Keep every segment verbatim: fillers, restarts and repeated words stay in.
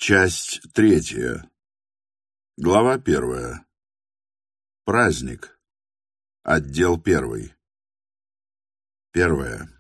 Часть третья. Глава первая. Праздник. Отдел первый. Первое.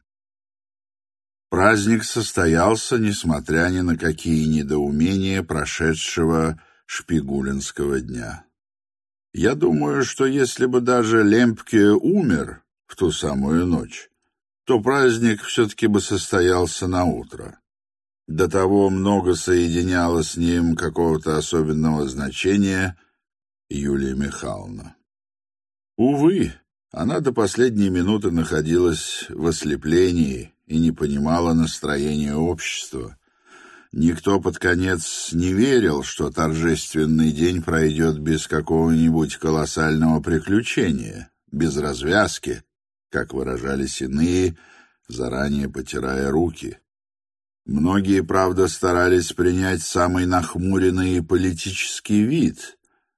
Праздник состоялся, несмотря ни на какие недоумения прошедшего шпигулинского дня. Я думаю, что если бы даже Лемпке умер в ту самую ночь, то праздник все-таки бы состоялся на утро. До того много соединяло с ним какого-то особенного значения Юлия Михайловна. Увы, она до последней минуты находилась в ослеплении и не понимала настроения общества. Никто под конец не верил, что торжественный день пройдет без какого-нибудь колоссального приключения, без развязки, как выражались иные, заранее потирая руки. Многие, правда, старались принять самый нахмуренный политический вид,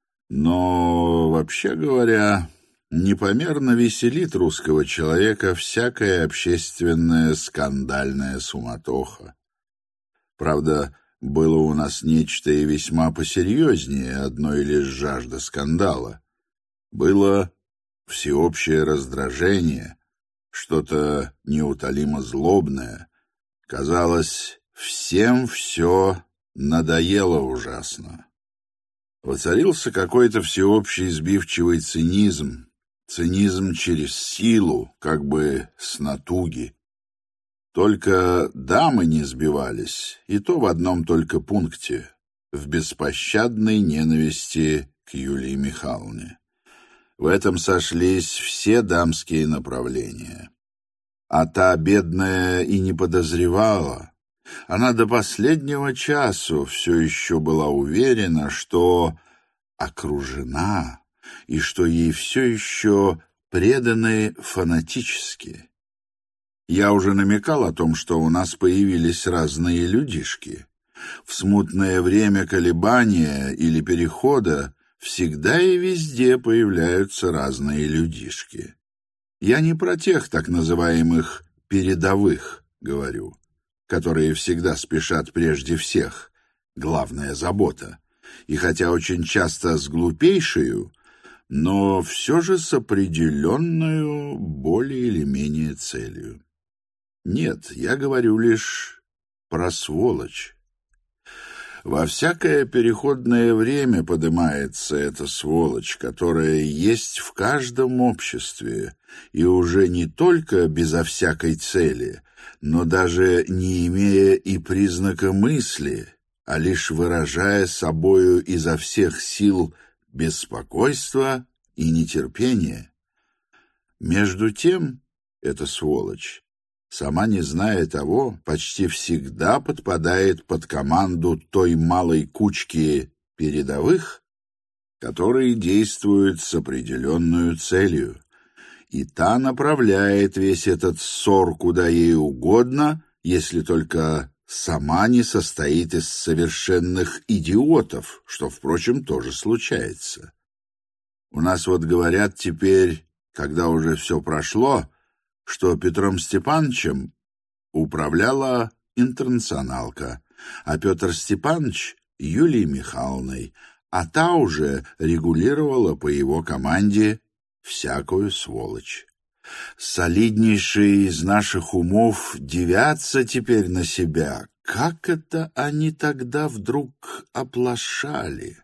но, вообще говоря, непомерно веселит русского человека всякая общественная скандальная суматоха. Правда, было у нас нечто и весьма посерьезнее одной лишь жажды скандала. Было всеобщее раздражение, что-то неутолимо злобное. Казалось, всем все надоело ужасно. Воцарился какой-то всеобщий сбивчивый цинизм, цинизм через силу, как бы с натуги. Только дамы не сбивались, и то в одном только пункте — в беспощадной ненависти к Юлии Михайловне. В этом сошлись все дамские направления. А та, бедная, и не подозревала. Она до последнего часу все еще была уверена, что окружена, и что ей все еще преданы фанатически. Я уже намекал о том, что у нас появились разные людишки. В смутное время колебания или перехода всегда и везде появляются разные людишки. Я не про тех так называемых «передовых» говорю, которые всегда спешат прежде всех, главная забота, и хотя очень часто с глупейшею, но все же с определенную более или менее целью. Нет, я говорю лишь про сволочь. Во всякое переходное время подымается эта сволочь, которая есть в каждом обществе, и уже не только безо всякой цели, но даже не имея и признака мысли, а лишь выражая собою изо всех сил беспокойство и нетерпение. Между тем, эта сволочь, сама не зная того, почти всегда подпадает под команду той малой кучки передовых, которые действуют с определенную целью, и та направляет весь этот ссор куда ей угодно, если только сама не состоит из совершенных идиотов, что, впрочем, тоже случается. У нас вот говорят теперь, когда уже все прошло, что Петром Степановичем управляла интернационалка, а Петр Степанович — Юлией Михайловной, а та уже регулировала по его команде всякую сволочь. Солиднейшие из наших умов дивятся теперь на себя. Как это они тогда вдруг оплошали?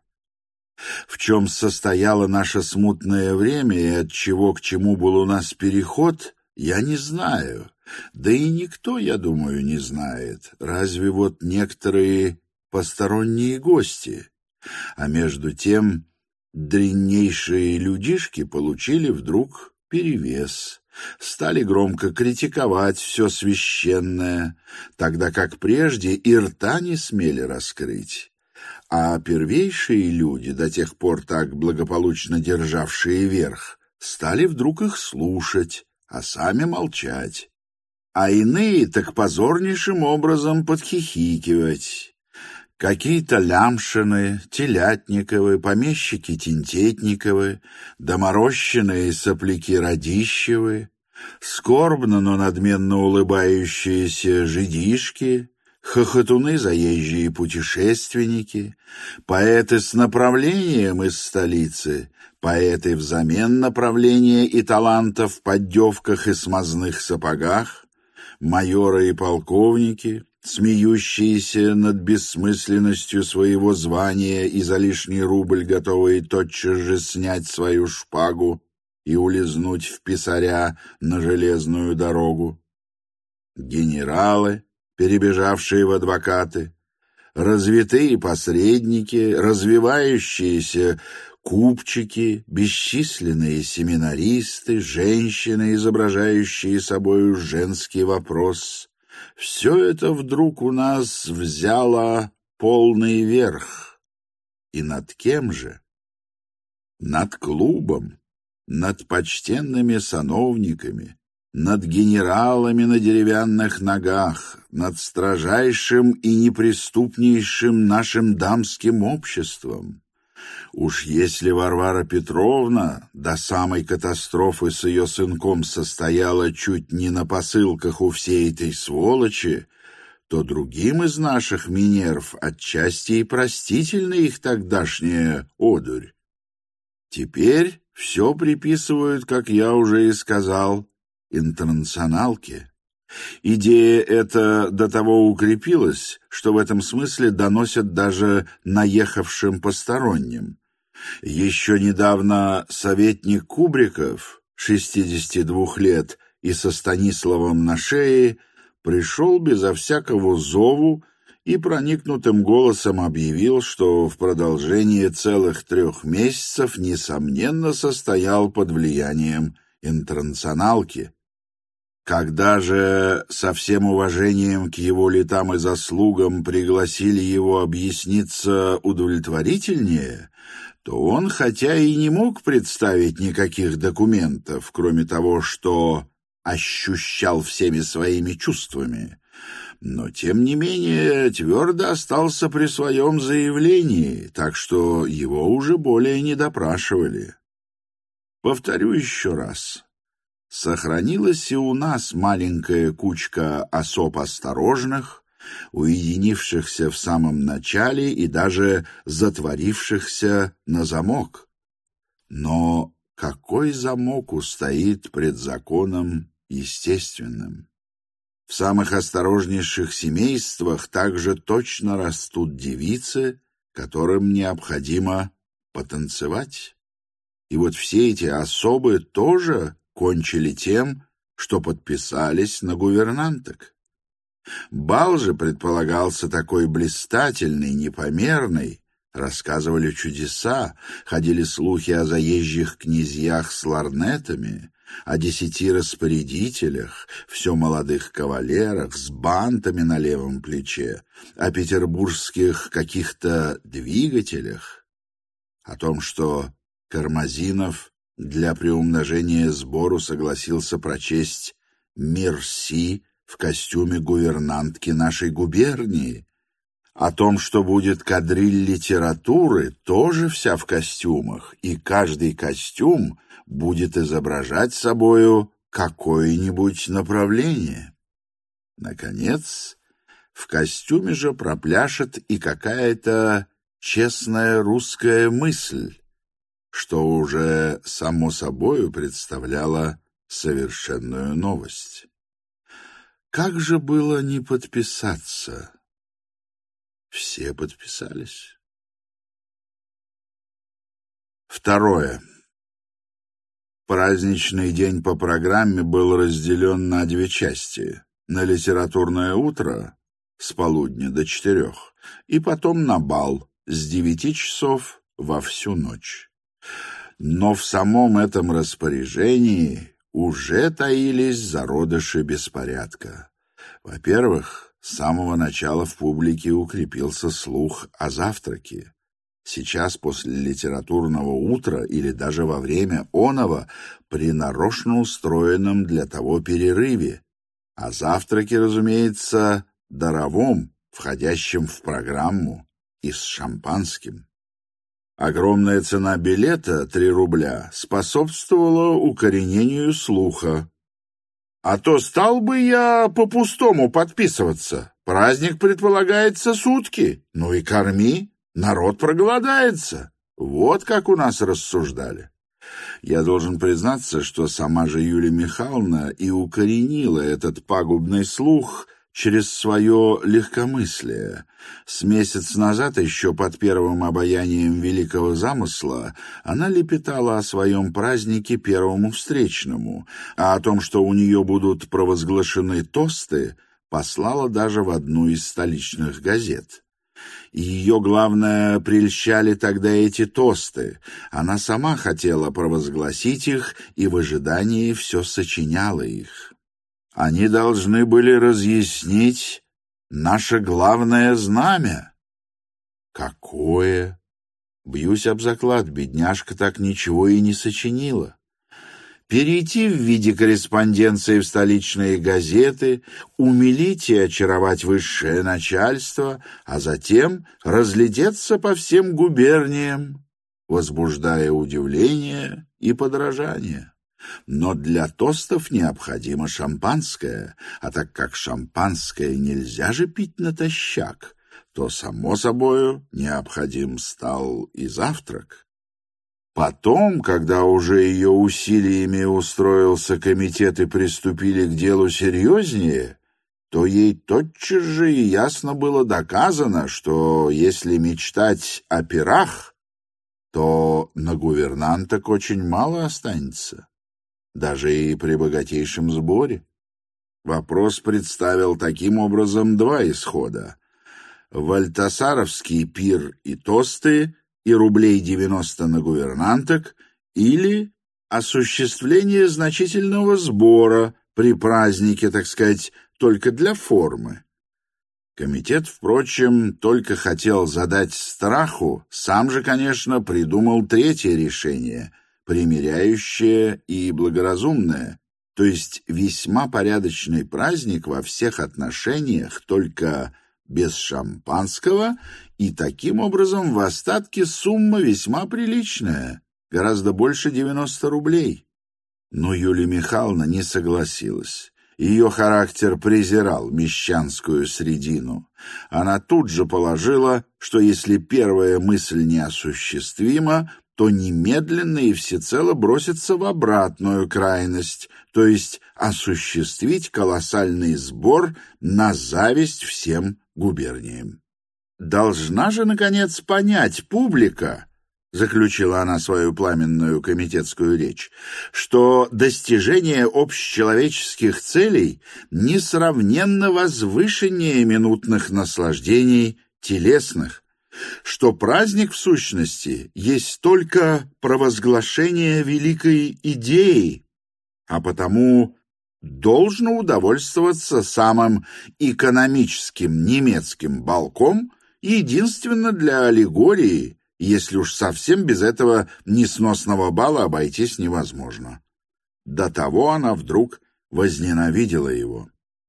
В чем состояло наше смутное время и от чего к чему был у нас переход, я не знаю, да и никто, я думаю, не знает, разве вот некоторые посторонние гости. А между тем дряннейшие людишки получили вдруг перевес, стали громко критиковать все священное, тогда как прежде и рта не смели раскрыть. А первейшие люди, до тех пор так благополучно державшие верх, стали вдруг их слушать, а сами молчать, а иные так позорнейшим образом подхихикивать. Какие-то Лямшины, Телятниковы, помещики Тинтетниковы, доморощенные сопляки Радищевы, скорбно, но надменно улыбающиеся жидишки, хохотуны заезжие путешественники, поэты с направлением из столицы, поэты взамен направления и таланта в поддевках и смазных сапогах, майоры и полковники, смеющиеся над бессмысленностью своего звания и за лишний рубль готовые тотчас же снять свою шпагу и улизнуть в писаря на железную дорогу, генералы, перебежавшие в адвокаты, развитые посредники, развивающиеся купчики, бесчисленные семинаристы, женщины, изображающие собою женский вопрос. Все это вдруг у нас взяло полный верх. И над кем же? Над клубом, над почтенными сановниками, над генералами на деревянных ногах, над строжайшим и неприступнейшим нашим дамским обществом. Уж если Варвара Петровна до самой катастрофы с ее сынком состояла чуть не на посылках у всей этой сволочи, то другим из наших Минерв отчасти и простительна их тогдашняя одурь. Теперь все приписывают, как я уже и сказал, интернационалке. Идея эта до того укрепилась, что в этом смысле доносят даже наехавшим посторонним. Еще недавно советник Кубриков, шестидесяти двух лет и со Станиславом на шее, пришел безо всякого зову и проникнутым голосом объявил, что в продолжении целых трех месяцев несомненно состоял под влиянием интернационалки. Когда же со всем уважением к его летам и заслугам пригласили его объясниться удовлетворительнее, то он, хотя и не мог представить никаких документов, кроме того, что ощущал всеми своими чувствами, но, тем не менее, твердо остался при своем заявлении, так что его уже более не допрашивали. Повторю еще раз. Сохранилась и у нас маленькая кучка особ осторожных, уединившихся в самом начале и даже затворившихся на замок. Но какой замок устоит пред законом естественным? В самых осторожнейших семействах также точно растут девицы, которым необходимо потанцевать. И вот все эти особы тоже кончили тем, что подписались на гувернанток. Бал же предполагался такой блистательный, непомерный. Рассказывали чудеса, ходили слухи о заезжих князьях с лорнетами, о десяти распорядителях, все молодых кавалерах с бантами на левом плече, о петербургских каких-то двигателях, о том, что Кармазинов для приумножения сбору согласился прочесть «Мерси» в костюме гувернантки нашей губернии, о том, что будет кадриль литературы, тоже вся в костюмах, и каждый костюм будет изображать собою какое-нибудь направление. Наконец, в костюме же пропляшет и какая-то честная русская мысль, что уже само собою представляло совершенную новость. Как же было не подписаться? Все подписались. Второе. Праздничный день по программе был разделен на две части. На литературное утро с полудня до четырех, и потом на бал с девяти часов во всю ночь. Но в самом этом распоряжении уже таились зародыши беспорядка. Во-первых, с самого начала в публике укрепился слух о завтраке. Сейчас после литературного утра или даже во время оного при нарочно устроенном для того перерыве, о завтраке, разумеется, даровом, входящем в программу, и с шампанским. Огромная цена билета, три рубля, способствовала укоренению слуха. «А то стал бы я по-пустому подписываться», Праздник предполагается сутки. Ну и корми, народ проголодается. Вот как у нас рассуждали. Я должен признаться, что сама же Юлия Михайловна и укоренила этот пагубный слух через свое легкомыслие. С месяц назад, еще под первым обаянием великого замысла, она лепетала о своем празднике первому встречному, а о том, что у нее будут провозглашены тосты, послала даже в одну из столичных газет. Ее, главное, прельщали тогда эти тосты. Она сама хотела провозгласить их и в ожидании все сочиняла их. Они должны были разъяснить наше главное знамя. Какое? Бьюсь об заклад, бедняжка так ничего и не сочинила. Перейти в виде корреспонденции в столичные газеты, умилить и очаровать высшее начальство, а затем разлететься по всем губерниям, возбуждая удивление и подражание. Но для тостов необходимо шампанское, а так как шампанское нельзя же пить натощак, то, само собою, необходим стал и завтрак. Потом, когда уже ее усилиями устроился комитет и приступили к делу серьезнее, то ей тотчас же и ясно было доказано, что если мечтать о пирах, то на гувернанток очень мало останется, даже и при богатейшем сборе. Вопрос представил таким образом два исхода: вальтасаровский пир и тосты, и рублей девяносто на гувернанток, или осуществление значительного сбора при празднике, так сказать, только для формы. Комитет, впрочем, только хотел задать страху, сам же, конечно, придумал третье решение, примиряющее и благоразумное, то есть весьма порядочный праздник во всех отношениях, только без шампанского, и таким образом в остатке сумма весьма приличная, гораздо больше девяноста рублей. Но Юлия Михайловна не согласилась. Ее характер презирал мещанскую средину. Она тут же положила, что если первая мысль неосуществима, то немедленно и всецело бросится в обратную крайность, то есть осуществить колоссальный сбор на зависть всем губерниям. «Должна же, наконец, понять публика», — заключила она свою пламенную комитетскую речь, «что достижение общечеловеческих целей несравненно возвышеннее минутных наслаждений телесных, что праздник в сущности есть только провозглашение великой идеи, а потому должно удовольствоваться самым экономическим немецким балком единственно для аллегории, если уж совсем без этого несносного бала обойтись невозможно». До того она вдруг возненавидела его.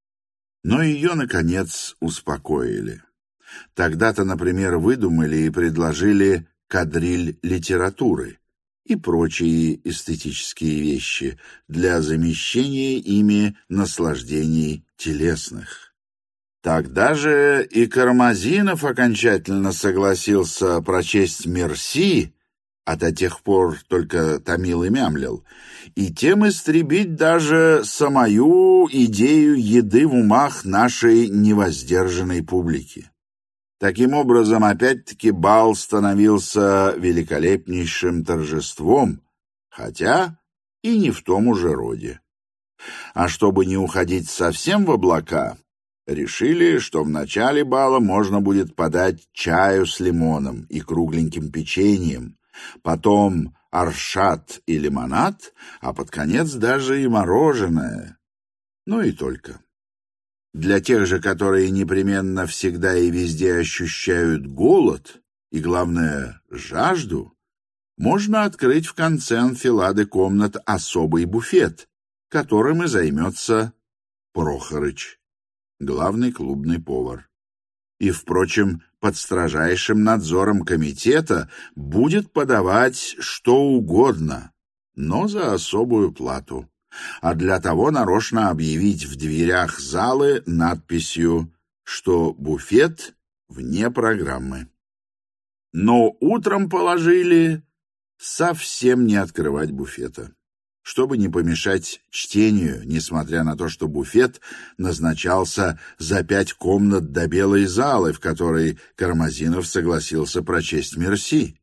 Но ее, наконец, успокоили. Тогда-то, например, выдумали и предложили кадриль литературы и прочие эстетические вещи для замещения ими наслаждений телесных. Тогда же и Кармазинов окончательно согласился прочесть «Мерси», а до тех пор только томил и мямлил, и тем истребить даже самую идею еды в умах нашей невоздержанной публики. Таким образом, опять-таки, бал становился великолепнейшим торжеством, хотя и не в том уже роде. А чтобы не уходить совсем в облака, решили, что в начале бала можно будет подать чаю с лимоном и кругленьким печеньем, потом аршат и лимонад, а под конец даже и мороженое. Ну и только. Для тех же, которые непременно всегда и везде ощущают голод и, главное, жажду, можно открыть в конце анфилады комнат особый буфет, которым и займется Прохорыч, главный клубный повар. И, впрочем, под строжайшим надзором комитета будет подавать что угодно, но за особую плату. А для того нарочно объявить в дверях залы надписью что буфет вне программы. Но утром положили совсем не открывать буфета, чтобы не помешать чтению, несмотря на то, что буфет назначался за пять комнат до белой залы, в которой Кармазинов согласился прочесть «Мерси».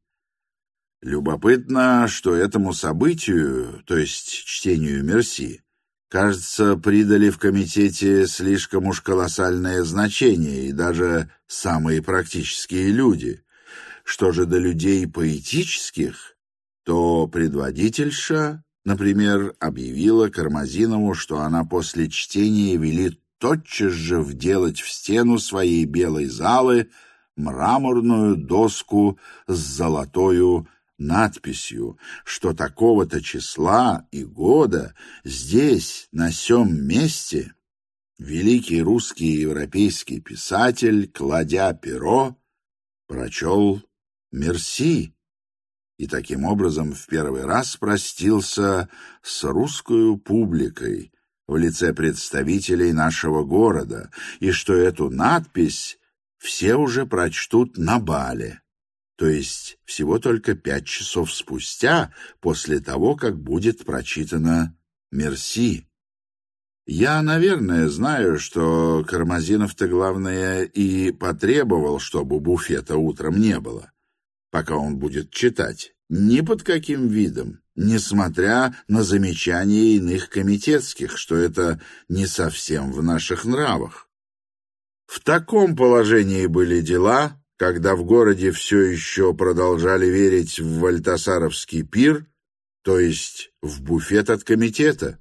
Любопытно, что этому событию, то есть чтению «Мерси», кажется, придали в комитете слишком уж колоссальное значение, и даже самые практические люди. Что же до людей поэтических, то предводительша, например, объявила Кармазинову, что она после чтения велит тотчас же вделать в стену своей белой залы мраморную доску с золотою надписью, что такого-то числа и года здесь, на сём месте, великий русский и европейский писатель, кладя перо, прочел «Мерси», и таким образом в первый раз простился с русскою публикой в лице представителей нашего города, и что эту надпись все уже прочтут на бале, то есть всего только пять часов спустя после того, как будет прочитано «Мерси». Я, наверное, знаю, что Кармазинов-то, главное, и потребовал, чтобы буфета утром не было, пока он будет читать, ни под каким видом, несмотря на замечания иных комитетских, что это не совсем в наших нравах. В таком положении были дела, когда в городе все еще продолжали верить в Вальтасаровский пир, то есть в буфет от комитета.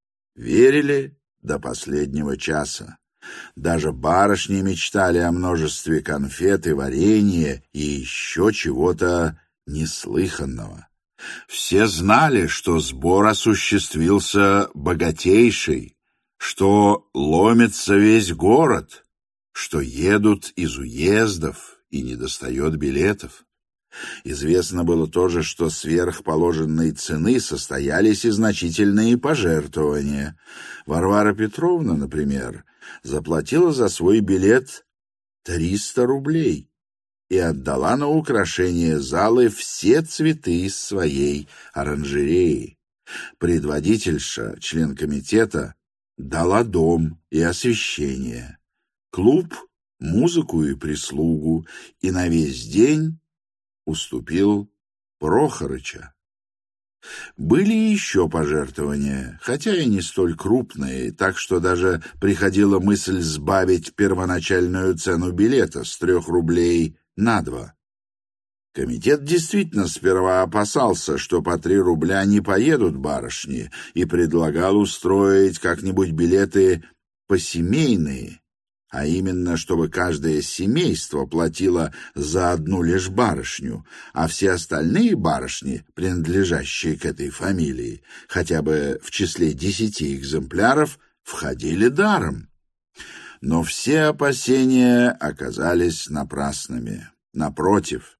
Верили до последнего часа. Даже барышни мечтали о множестве конфет и варенья и еще чего-то неслыханного. Все знали, что сбор осуществился богатейший, что ломится весь город, что едут из уездов и недостает билетов. Известно было тоже, что сверх положенной цены состоялись и значительные пожертвования. Варвара Петровна, например, заплатила за свой билет триста рублей и отдала на украшение залы все цветы из своей оранжереи. Предводительша, член комитета, дала дом и освещение, клуб, музыку и прислугу, и на весь день уступил Прохорыча. Были еще пожертвования, хотя и не столь крупные, так что даже приходила мысль сбавить первоначальную цену билета с трех рублей на два. Комитет действительно сперва опасался, что по три рубля не поедут барышни, и предлагал устроить как-нибудь билеты посемейные, а именно, чтобы каждое семейство платило за одну лишь барышню, а все остальные барышни, принадлежащие к этой фамилии, хотя бы в числе десяти экземпляров, входили даром. Но все опасения оказались напрасными. Напротив,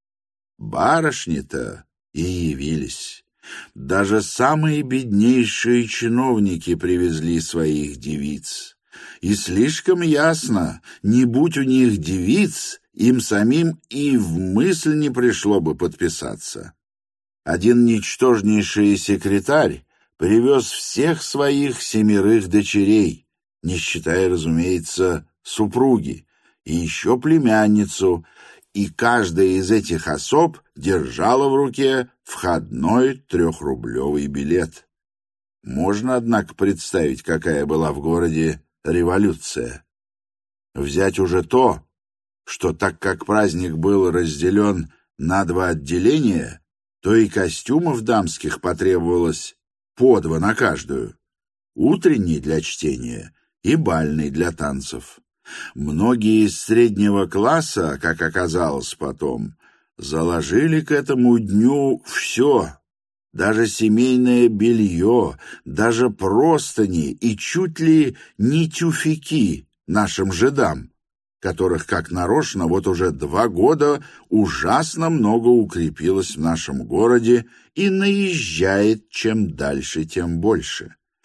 барышни-то и явились. Даже самые беднейшие чиновники привезли своих девиц. И слишком ясно, не будь у них девиц, им самим и в мысль не пришло бы подписаться. Один ничтожнейший секретарь привез всех своих семерых дочерей, не считая, разумеется, супруги, и еще племянницу, и каждая из этих особ держала в руке входной трехрублевый билет. Можно, однако, представить, какая была в городе революция. Взять уже то, что так как праздник был разделен на два отделения, то и костюмов дамских потребовалось по два на каждую. Утренний для чтения и бальный для танцев. Многие из среднего класса, как оказалось потом, заложили к этому дню все, даже семейное белье, даже простыни и чуть ли не тюфяки нашим жидам, которых, как нарочно, вот уже два года ужасно много укрепилось в нашем городе и наезжает чем дальше, тем больше.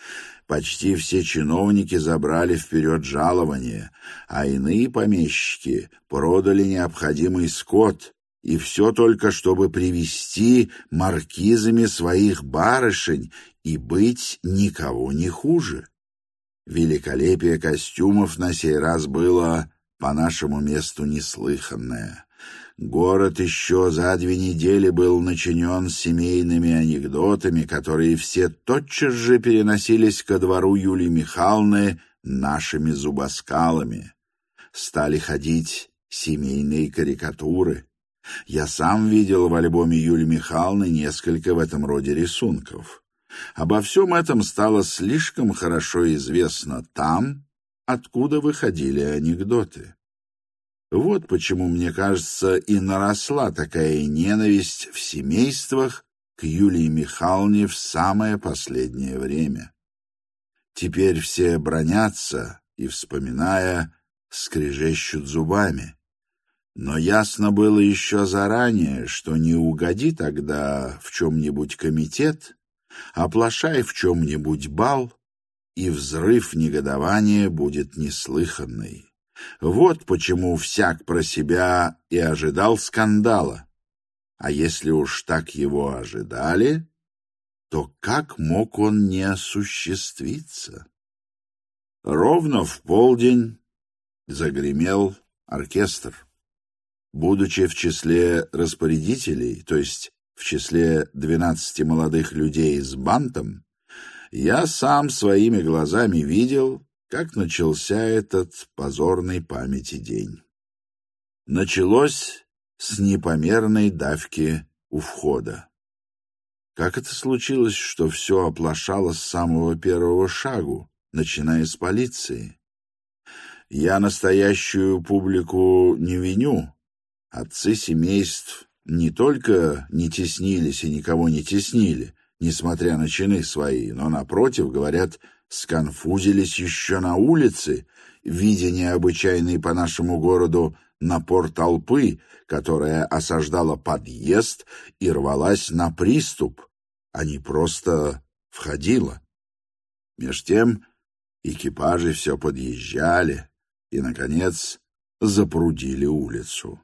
Почти все чиновники забрали вперед жалования, а иные помещики продали необходимый скот, и все только чтобы привести маркизами своих барышень и быть никого не хуже. Великолепие костюмов на сей раз было по нашему месту неслыханное. Город еще за две недели был начинен семейными анекдотами, которые все тотчас же переносились ко двору Юлии Михайловны нашими зубоскалами. Стали ходить семейные карикатуры. Я сам видел в альбоме Юлии Михайловны несколько в этом роде рисунков. Обо всем этом стало слишком хорошо известно там, откуда выходили анекдоты. Вот почему, мне кажется, и наросла такая ненависть в семействах к Юлии Михайловне в самое последнее время. Теперь все бранятся и, вспоминая, скрежещут зубами. Но ясно было еще заранее, что не угоди тогда в чем-нибудь комитет, оплошай в чем-нибудь бал, и взрыв негодования будет неслыханный. Вот почему всяк про себя и ожидал скандала. А если уж так его ожидали, то как мог он не осуществиться? Ровно в полдень загремел оркестр. Будучи в числе распорядителей, то есть в числе двенадцати молодых людей с бантом, я сам своими глазами видел, как начался этот позорный памяти день. Началось с непомерной давки у входа. Как это случилось, что все оплошало с самого первого шагу, начиная с полиции? Я настоящую публику не виню. Отцы семейств не только не теснились и никого не теснили, несмотря на чины свои, но, напротив, говорят, сконфузились еще на улице, видя необычайный по нашему городу напор толпы, которая осаждала подъезд и рвалась на приступ, а не просто входила. Меж тем экипажи все подъезжали и, наконец, запрудили улицу.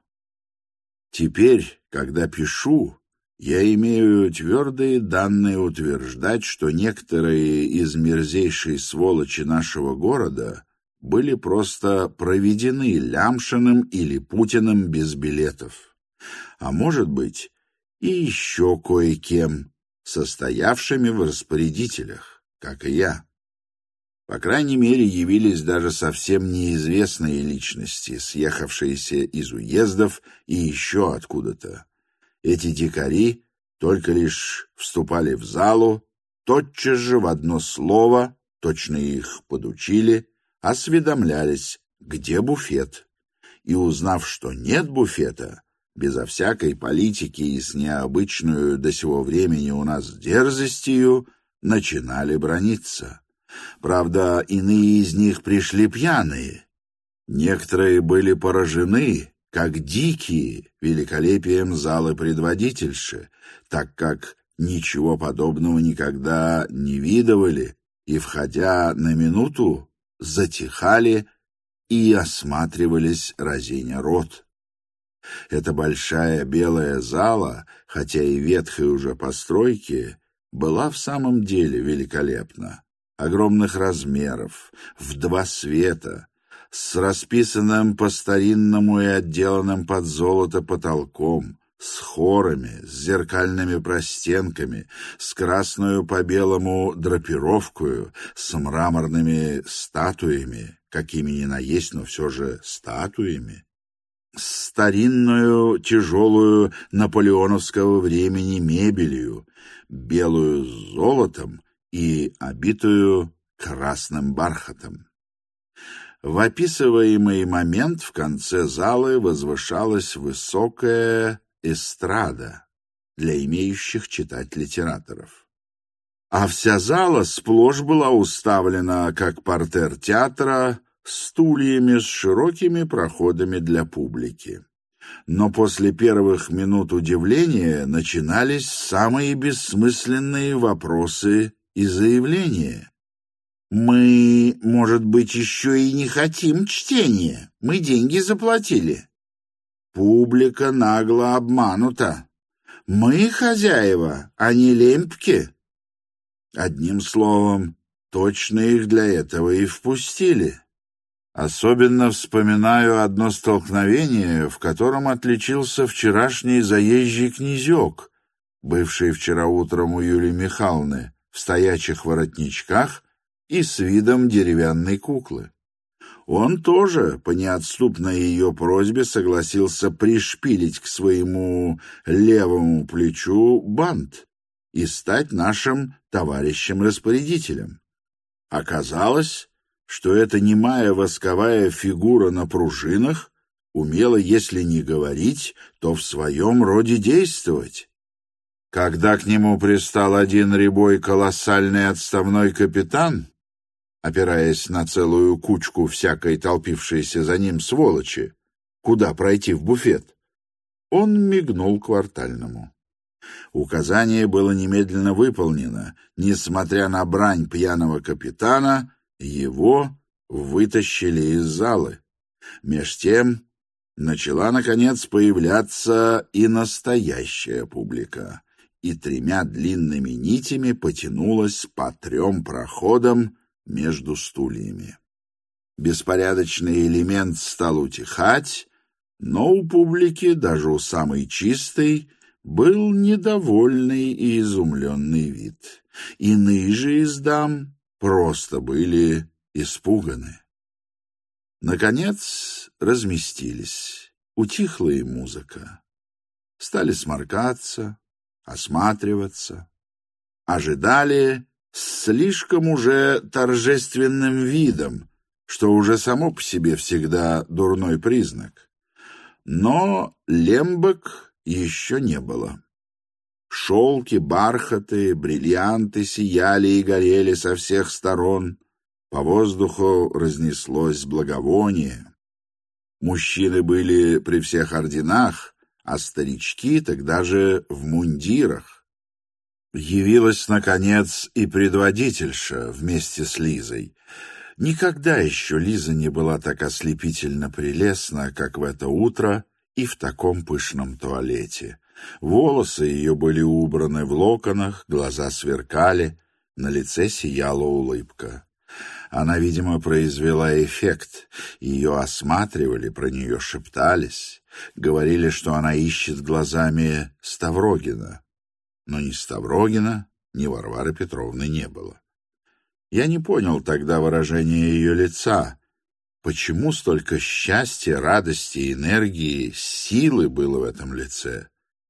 Теперь, когда пишу, я имею твердые данные утверждать, что некоторые из мерзейшей сволочи нашего города были просто проведены Лямшиным или Путиным без билетов, а может быть и еще кое-кем, состоявшими в распорядителях, как и я. По крайней мере, явились даже совсем неизвестные личности, съехавшиеся из уездов и еще откуда-то. Эти дикари только лишь вступали в залу, тотчас же в одно слово, точно их подучили, осведомлялись, где буфет, и, узнав, что нет буфета, безо всякой политики и с необычную до сего времени у нас дерзостью, начинали браниться. Правда, иные из них пришли пьяные. Некоторые были поражены, как дикие, великолепием залы предводительши, так как ничего подобного никогда не видывали и, входя на минуту, затихали и осматривались, разиня рот. Эта большая белая зала, хотя и ветхой уже постройки, была в самом деле великолепна. Огромных размеров, в два света, с расписанным по-старинному и отделанным под золото потолком, с хорами, с зеркальными простенками, с красную по белому драпировкою, с мраморными статуями, какими ни наесть, но все же статуями, с старинную тяжелую наполеоновского времени мебелью, белую с золотом и обитую красным бархатом. В описываемый момент в конце залы возвышалась высокая эстрада для имеющих читать литераторов. А вся зала сплошь была уставлена, как партер театра, стульями с широкими проходами для публики. Но после первых минут удивления начинались самые бессмысленные вопросы и заявления. Мы, может быть, еще и не хотим чтения. Мы деньги заплатили. Публика нагло обманута. Мы хозяева, а не Лемпке. Одним словом, точно их для этого и впустили. Особенно вспоминаю одно столкновение, в котором отличился вчерашний заезжий князек, бывший вчера утром у Юлии Михайловны, в стоячих воротничках и с видом деревянной куклы. Он тоже, по неотступной ее просьбе, согласился пришпилить к своему левому плечу бант и стать нашим товарищем-распорядителем. Оказалось, что эта немая восковая фигура на пружинах умела, если не говорить, то в своем роде действовать. Когда к нему пристал один рябой колоссальный отставной капитан, опираясь на целую кучку всякой толпившейся за ним сволочи, куда пройти в буфет, он мигнул квартальному. Указание было немедленно выполнено. Несмотря на брань пьяного капитана, его вытащили из залы. Меж тем начала, наконец, появляться и настоящая публика, и тремя длинными нитями потянулась по трем проходам между стульями. Беспорядочный элемент стал утихать, но у публики, даже у самой чистой, был недовольный и изумленный вид. Иные же из дам просто были испуганы. Наконец разместились, утихла и музыка. Стали сморкаться, осматриваться, ожидали с слишком уже торжественным видом, что уже само по себе всегда дурной признак. Но лембок еще не было. Шелки, бархаты, бриллианты сияли и горели со всех сторон. По воздуху разнеслось благовоние. Мужчины были при всех орденах, а старички так даже в мундирах. Явилась, наконец, и предводительша вместе с Лизой. Никогда еще Лиза не была так ослепительно прелестна, как в это утро и в таком пышном туалете. Волосы ее были убраны в локонах, глаза сверкали, на лице сияла улыбка. Она, видимо, произвела эффект. Ее осматривали, про нее шептались, говорили, что она ищет глазами Ставрогина. Но ни Ставрогина, ни Варвары Петровны не было. Я не понял тогда выражения ее лица. Почему столько счастья, радости, энергии, силы было в этом лице?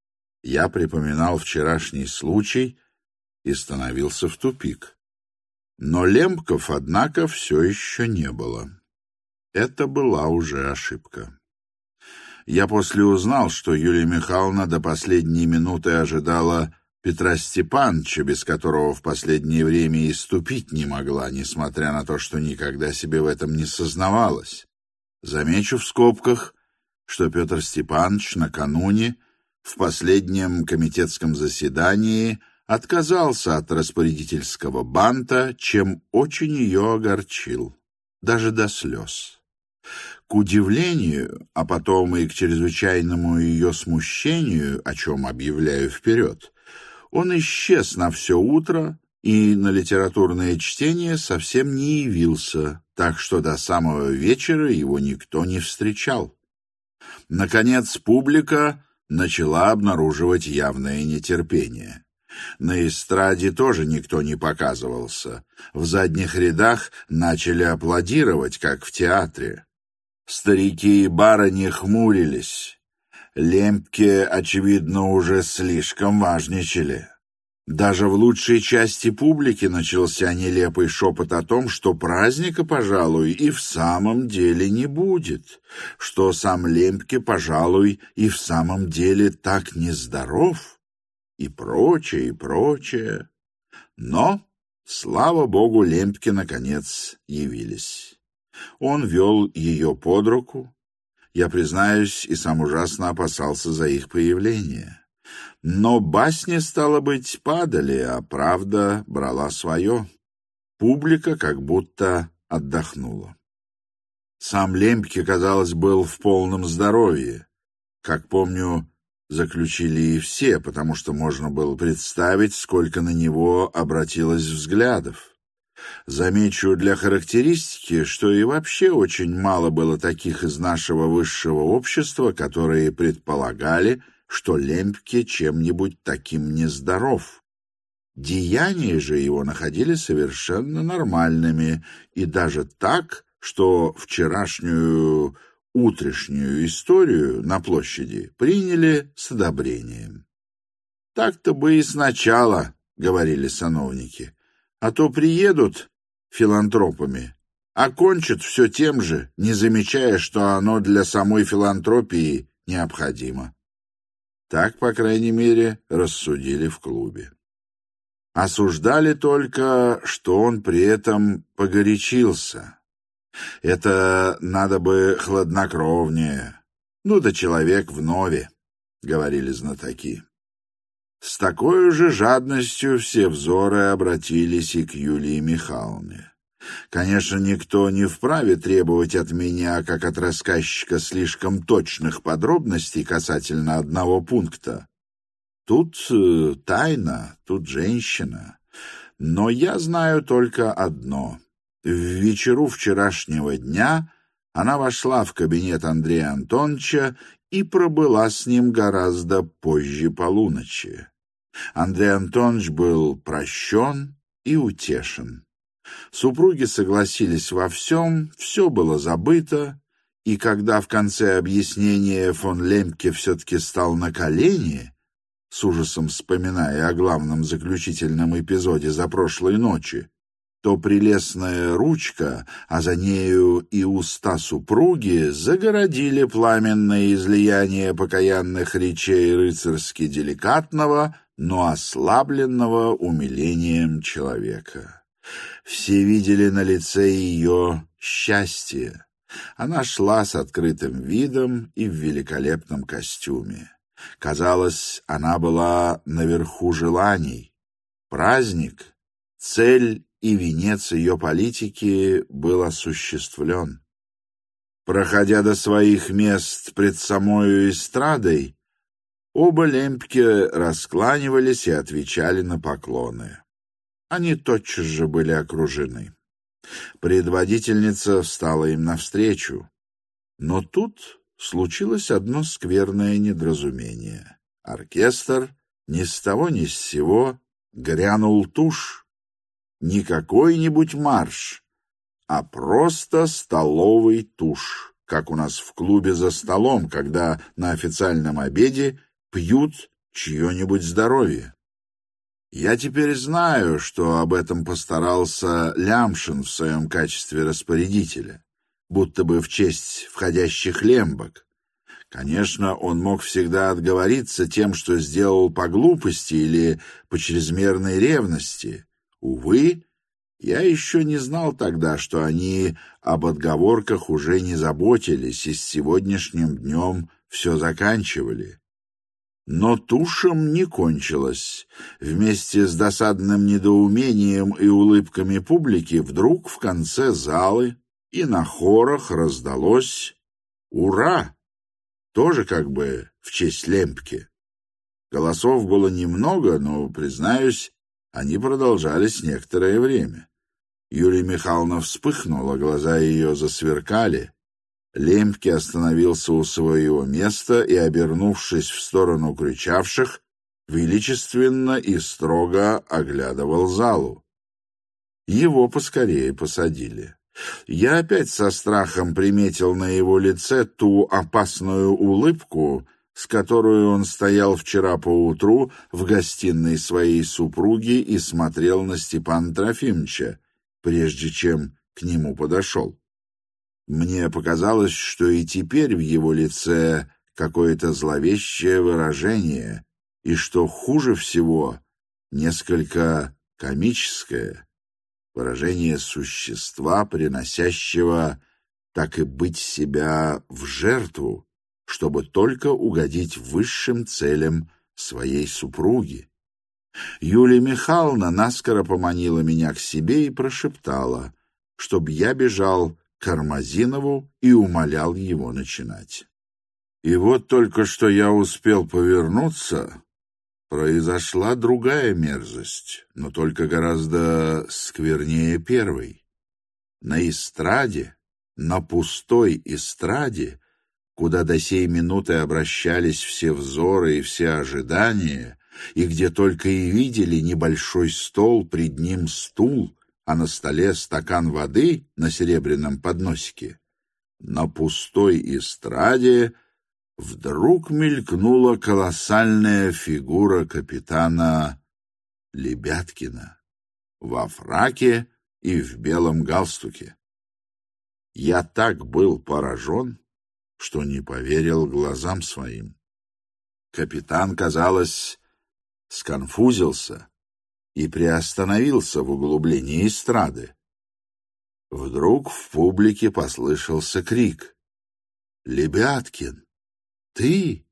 Я припоминал вчерашний случай и становился в тупик. Но Лемпков, однако, все еще не было. Это была уже ошибка. Я после узнал, что Юлия Михайловна до последней минуты ожидала Петра Степановича, без которого в последнее время и ступить не могла, несмотря на то, что никогда себе в этом не сознавалась. Замечу в скобках, что Петр Степанович накануне в последнем комитетском заседании отказался от распорядительского банта, чем очень ее огорчил, даже до слез. К удивлению, а потом и к чрезвычайному ее смущению, о чем объявляю вперед, он исчез на все утро и на литературное чтение совсем не явился, так что до самого вечера его никто не встречал. Наконец, публика начала обнаруживать явное нетерпение. На эстраде тоже никто не показывался. В задних рядах начали аплодировать, как в театре. Старики и барыни хмурились. Лемпке, очевидно, уже слишком важничали. Даже в лучшей части публики начался нелепый шепот о том, что праздника, пожалуй, и в самом деле не будет, что сам Лемпке, пожалуй, и в самом деле так нездоров, и прочее, и прочее. Но, слава богу, Лемпке, наконец, явились. Он вел ее под руку. Я, признаюсь, и сам ужасно опасался за их появление. Но басни, стало быть, падали, а правда брала свое. Публика как будто отдохнула. Сам Лемпке, казалось, был в полном здоровье. Как помню, заключили и все, потому что можно было представить, сколько на него обратилось взглядов. Замечу для характеристики, что и вообще очень мало было таких из нашего высшего общества, которые предполагали, что Лемпке чем-нибудь таким нездоров. Деяния же его находили совершенно нормальными, и даже так, что вчерашнюю утрешнюю историю на площади приняли с одобрением. «Так-то бы и сначала», — говорили сановники, — «а то приедут филантропами, а кончат все тем же, не замечая, что оно для самой филантропии необходимо». Так, по крайней мере, рассудили в клубе. Осуждали только, что он при этом погорячился. Это надо бы хладнокровнее. Ну да человек вновь, говорили знатоки. С такой же жадностью все взоры обратились и к Юлии Михайловне. Конечно, никто не вправе требовать от меня, как от рассказчика, слишком точных подробностей касательно одного пункта. Тут э, тайна, тут женщина. Но я знаю только одно. В вечеру вчерашнего дня она вошла в кабинет Андрея Антоновича и пробыла с ним гораздо позже полуночи. Андрей Антонович был прощен и утешен. Супруги согласились во всем, все было забыто, и когда в конце объяснения фон Лемпке все-таки стал на колени, с ужасом вспоминая о главном заключительном эпизоде за прошлой ночи, то прелестная ручка, а за нею и уста супруги загородили пламенное излияние покаянных речей рыцарски деликатного, но ослабленного умилением человека. Все видели на лице ее счастье. Она шла с открытым видом и в великолепном костюме. Казалось, она была наверху желаний. Праздник, цель и венец ее политики был осуществлен. Проходя до своих мест пред самою эстрадой, оба Лемпке раскланивались и отвечали на поклоны. Они тотчас же были окружены. Предводительница встала им навстречу. Но тут случилось одно скверное недоразумение. Оркестр ни с того ни с сего грянул тушь. Не какой-нибудь марш, а просто столовый тушь, как у нас в клубе за столом, когда на официальном обеде пьют чье-нибудь здоровье. Я теперь знаю, что об этом постарался Лямшин в своем качестве распорядителя, будто бы в честь входящих лембок. Конечно, он мог всегда отговориться тем, что сделал по глупости или по чрезмерной ревности. Увы, я еще не знал тогда, что они об отговорках уже не заботились и с сегодняшним днем все заканчивали. Но тушем не кончилось. Вместе с досадным недоумением и улыбками публики вдруг в конце залы и на хорах раздалось «Ура!», тоже как бы в честь Лемпке. Голосов было немного, но, признаюсь, они продолжались некоторое время. Юлия Михайловна вспыхнула, глаза ее засверкали. Лемпке остановился у своего места и, обернувшись в сторону кричавших, величественно и строго оглядывал залу. Его поскорее посадили. Я опять со страхом приметил на его лице ту опасную улыбку, с которой он стоял вчера поутру в гостиной своей супруги и смотрел на Степана Трофимовича, прежде чем к нему подошел. Мне показалось, что и теперь в его лице какое-то зловещее выражение, и что хуже всего несколько комическое выражение существа, приносящего, так и быть, себя в жертву, чтобы только угодить высшим целям своей супруги. Юлия Михайловна наскоро поманила меня к себе и прошептала, чтоб я бежал к Кармазинову и умолял его начинать. И вот только что я успел повернуться, произошла другая мерзость, но только гораздо сквернее первой. На эстраде, на пустой эстраде, куда до сей минуты обращались все взоры и все ожидания, и где только и видели небольшой стол, пред ним стул, а на столе стакан воды на серебряном подносике, на пустой эстраде вдруг мелькнула колоссальная фигура капитана Лебяткина во фраке и в белом галстуке. Я так был поражен, что не поверил глазам своим. Капитан, казалось, сконфузился и приостановился в углублении эстрады. Вдруг в публике послышался крик: «Лебяткин, ты?»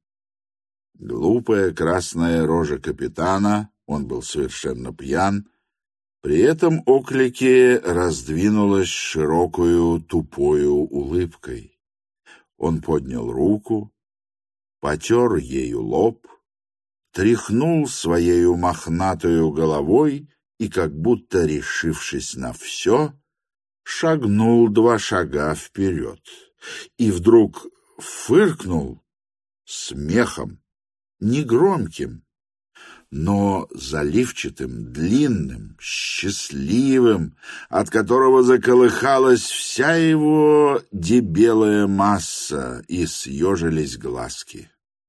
Глупая красная рожа капитана, он был совершенно пьян, при этом оклике раздвинулась широкую тупою улыбкой. Он поднял руку, потер ею лоб, тряхнул своею мохнатою головой и, как будто решившись на все, шагнул два шага вперед и вдруг фыркнул смехом, негромким, но заливчатым, длинным, счастливым, от которого заколыхалась вся его дебелая масса и съежились глазки.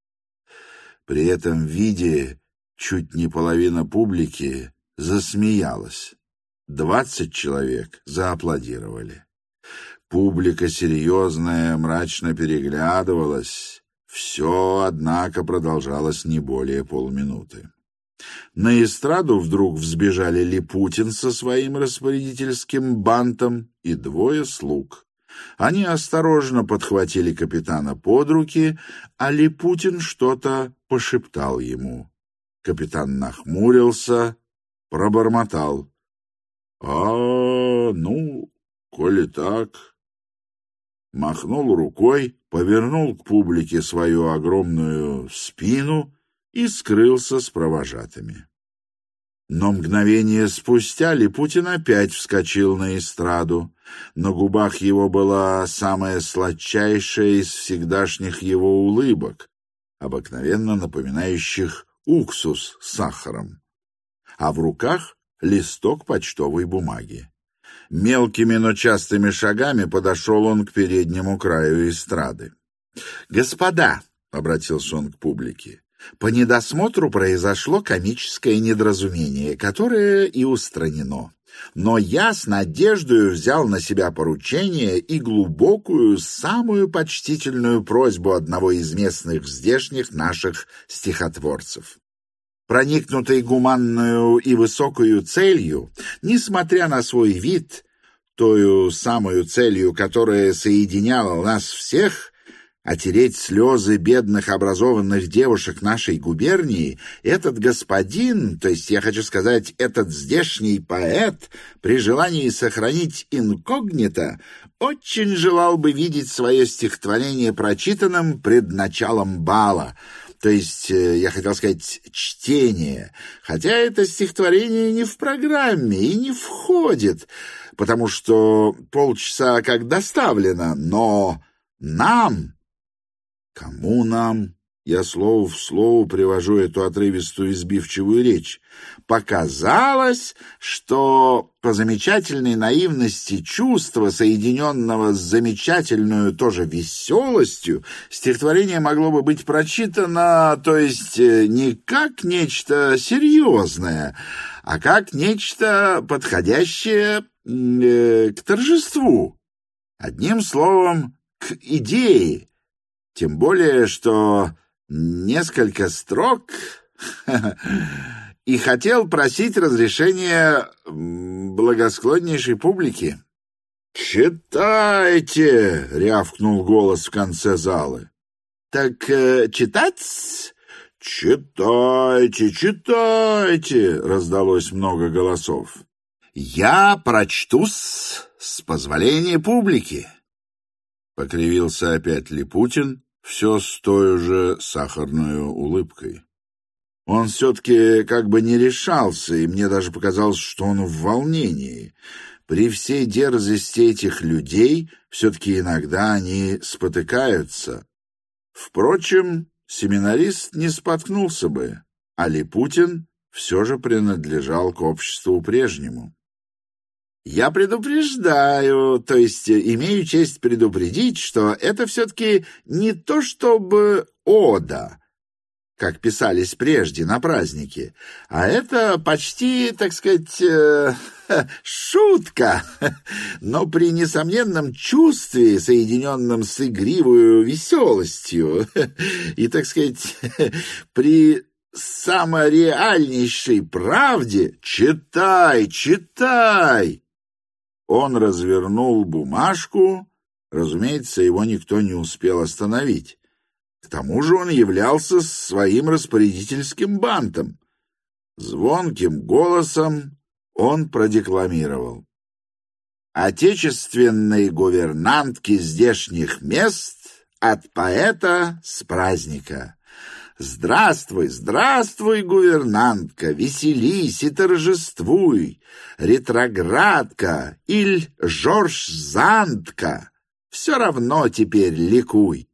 При этом виде чуть не половина публики засмеялась. Двадцать человек зааплодировали. Публика серьезная, мрачно переглядывалась. Все, однако, продолжалось не более полминуты. На эстраду вдруг взбежали Липутин со своим распорядительским бантом и двое слуг. Они осторожно подхватили капитана под руки, а Липутин что-то пошептал ему. Капитан нахмурился, пробормотал: «А, ну, коли так...» Махнул рукой, повернул к публике свою огромную спину и скрылся с провожатыми. Но мгновение спустя Липутин опять вскочил на эстраду. На губах его была самая сладчайшая из всегдашних его улыбок, обыкновенно напоминающих уксус с сахаром, а в руках листок почтовой бумаги. Мелкими, но частыми шагами подошел он к переднему краю эстрады. «Господа», — обратился он к публике, — «по недосмотру произошло комическое недоразумение, которое и устранено. Но я с надеждой взял на себя поручение и глубокую, самую почтительную просьбу одного из местных здешних наших стихотворцев. Проникнутый гуманную и высокою целью, несмотря на свой вид, тою самую целью, которая соединяла нас всех, отереть слезы бедных образованных девушек нашей губернии, этот господин, то есть я хочу сказать, этот здешний поэт, при желании сохранить инкогнито, очень желал бы видеть свое стихотворение прочитанным пред началом бала, то есть, я хотел сказать, чтение, хотя это стихотворение не в программе и не входит, потому что полчаса как доставлено, но нам... Кому нам? Я слово в слово привожу эту отрывистую избивчивую речь. Показалось, что по замечательной наивности чувства, соединенного с замечательную тоже веселостью, стихотворение могло бы быть прочитано, то есть не как нечто серьезное, а как нечто подходящее э, к торжеству. Одним словом, к идее. Тем более, что несколько строк и хотел просить разрешения благосклоннейшей публики. «Читайте!» — рявкнул голос в конце залы. «Так э, читать?» «Читайте, читайте!» — раздалось много голосов. «Я прочту-с, с позволения публики!» Покривился опять Липутин, все с той же сахарной улыбкой. Он все-таки как бы не решался, и мне даже показалось, что он в волнении. При всей дерзости этих людей все-таки иногда они спотыкаются. Впрочем, семинарист не споткнулся бы, а Липутин все же принадлежал к обществу прежнему. «Я предупреждаю, то есть имею честь предупредить, что это все-таки не то чтобы ода, как писались прежде на празднике, а это почти, так сказать, э, шутка, но при несомненном чувстве, соединенном с игривой веселостью, и, так сказать, при самореальнейшей правде. Читай, читай!» Он развернул бумажку, разумеется, его никто не успел остановить. К тому же он являлся своим распорядительским бантом. Звонким голосом он продекламировал: «Отечественной гувернантки здешних мест от поэта с праздника. Здравствуй, здравствуй, гувернантка, веселись и торжествуй, ретроградка или жоржзантка, все равно теперь ликуй».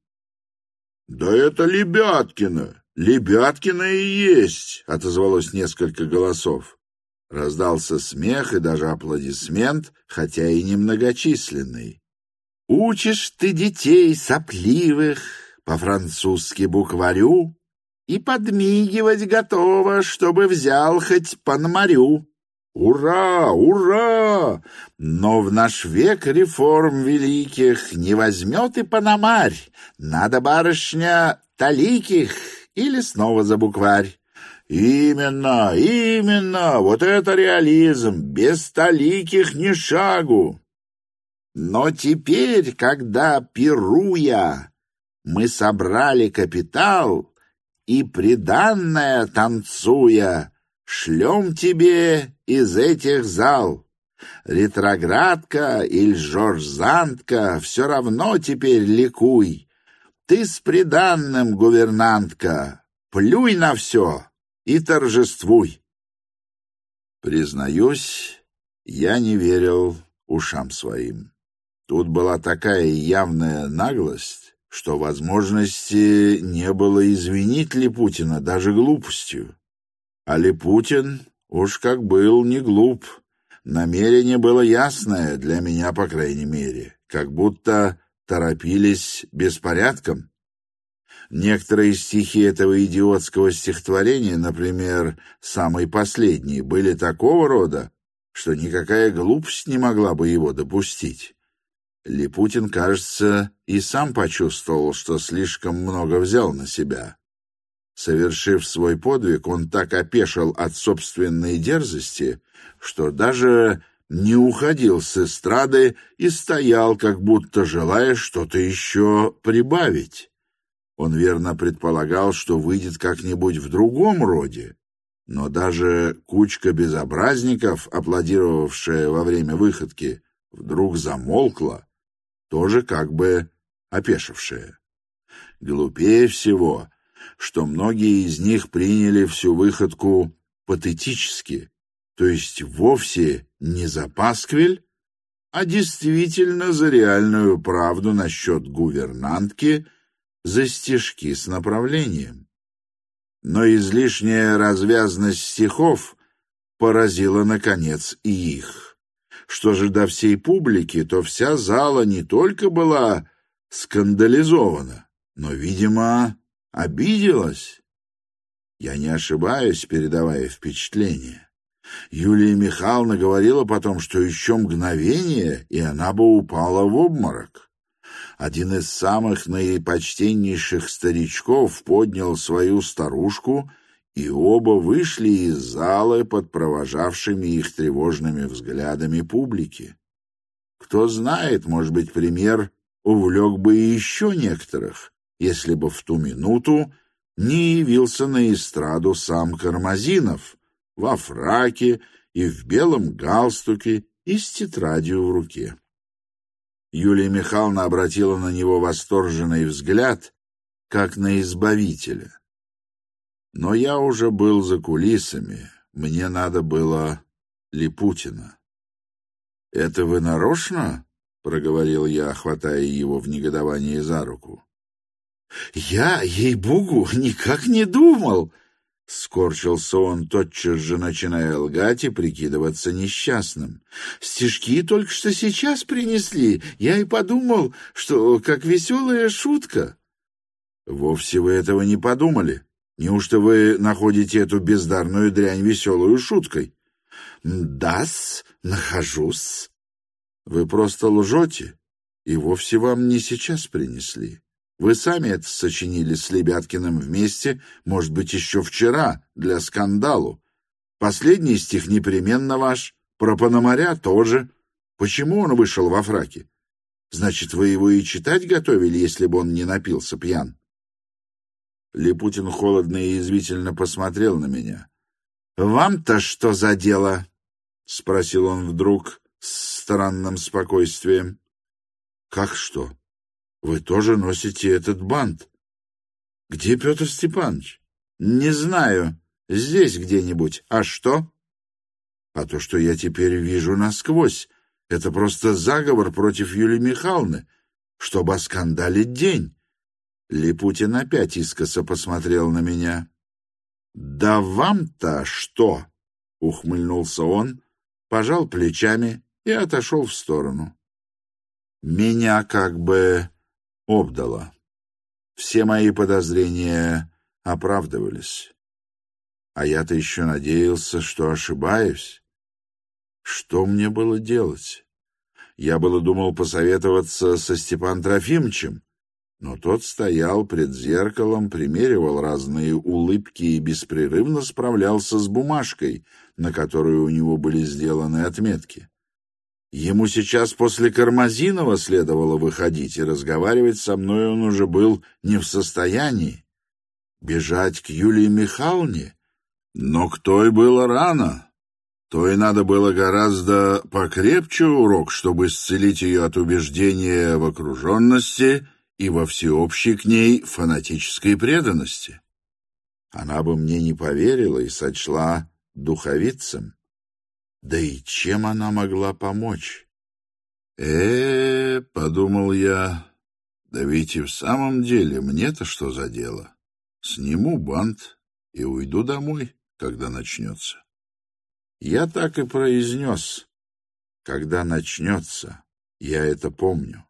«Да это Лебяткина! Лебяткина и есть!» — отозвалось несколько голосов. Раздался смех и даже аплодисмент, хотя и немногочисленный. «Учишь ты детей сопливых по-французски букварю и подмигивать готова, чтобы взял хоть пономарю. Ура, ура! Но в наш век реформ великих не возьмет и пономарь. Надо, барышня, таликих или снова за букварь». «Именно, именно, вот это реализм, без таликих ни шагу». «Но теперь, когда, пируя, мы собрали капитал и приданное танцуя, шлем тебе из этих зал. Ретроградка или жоржзантка, все равно теперь ликуй. Ты с приданным, гувернантка, плюй на все и торжествуй». Признаюсь, я не верил ушам своим. Тут была такая явная наглость, что возможности не было извинить Липутина даже глупостью. А Липутин уж как был не глуп. Намерение было ясное, для меня, по крайней мере, как будто торопились беспорядком. Некоторые стихи этого идиотского стихотворения, например, самый последний, были такого рода, что никакая глупость не могла бы его допустить. Липутин, кажется, и сам почувствовал, что слишком много взял на себя. Совершив свой подвиг, он так опешил от собственной дерзости, что даже не уходил с эстрады и стоял, как будто желая что-то еще прибавить. Он верно предполагал, что выйдет как-нибудь в другом роде, но даже кучка безобразников, аплодировавшая во время выходки, вдруг замолкла, тоже как бы опешившая. Глупее всего, что многие из них приняли всю выходку патетически, то есть вовсе не за пасквиль, а действительно за реальную правду насчет гувернантки, за стишки с направлением. Но излишняя развязность стихов поразила, наконец, и их. Что же до всей публики, то вся зала не только была скандализована, но, видимо, обиделась. Я не ошибаюсь, передавая впечатление. Юлия Михайловна говорила потом, что еще мгновение, и она бы упала в обморок. Один из самых наипочтеннейших старичков поднял свою старушку, и оба вышли из зала под провожавшими их тревожными взглядами публики. Кто знает, может быть, пример увлек бы и еще некоторых, если бы в ту минуту не явился на эстраду сам Кармазинов во фраке и в белом галстуке и с тетрадью в руке. Юлия Михайловна обратила на него восторженный взгляд, как на избавителя. Но я уже был за кулисами, мне надо было Липутина. — Это вы нарочно? — проговорил я, хватая его в негодовании за руку. — Я, ей-богу, никак не думал! — скорчился он, тотчас же начиная лгать и прикидываться несчастным. — Стишки только что сейчас принесли. Я и подумал, что как веселая шутка. — Вовсе вы этого не подумали. Неужто вы находите эту бездарную дрянь веселую шуткой? — Да-с, нахожусь. — Вы просто лжете, и вовсе вам не сейчас принесли. Вы сами это сочинили с Лебяткиным вместе, может быть, еще вчера, для скандалу. Последний стих непременно ваш, про Пономаря тоже. Почему он вышел во фраке? Значит, вы его и читать готовили, если бы он не напился пьян? Липутин холодно и язвительно посмотрел на меня. — Вам-то что за дело? — спросил он вдруг с странным спокойствием. — Как что? Вы тоже носите этот бант. — Где Петр Степанович? — Не знаю. Здесь где-нибудь. А что? — А то, что я теперь вижу насквозь. Это просто заговор против Юлии Михайловны, чтобы оскандалить день. Липутин опять искоса посмотрел на меня. — Да вам-то что? — ухмыльнулся он, пожал плечами и отошел в сторону. Меня как бы обдало. Все мои подозрения оправдывались. А я-то еще надеялся, что ошибаюсь. Что мне было делать? Я было думал посоветоваться со Степаном Трофимовичем, но тот стоял пред зеркалом, примеривал разные улыбки и беспрерывно справлялся с бумажкой, на которую у него были сделаны отметки. Ему сейчас после Кармазинова следовало выходить, и разговаривать со мной он уже был не в состоянии. Бежать к Юлии Михайловне? Но к той было рано. То и надо было гораздо покрепче урок, чтобы исцелить ее от убеждения в окруженности и во всеобщей к ней фанатической преданности. Она бы мне не поверила и сочла духовицем. Да и чем она могла помочь? э подумал я, да ведь и в самом деле мне-то что за дело? Сниму бант и уйду домой, когда начнется. Я так и произнес. Когда начнется, я это помню.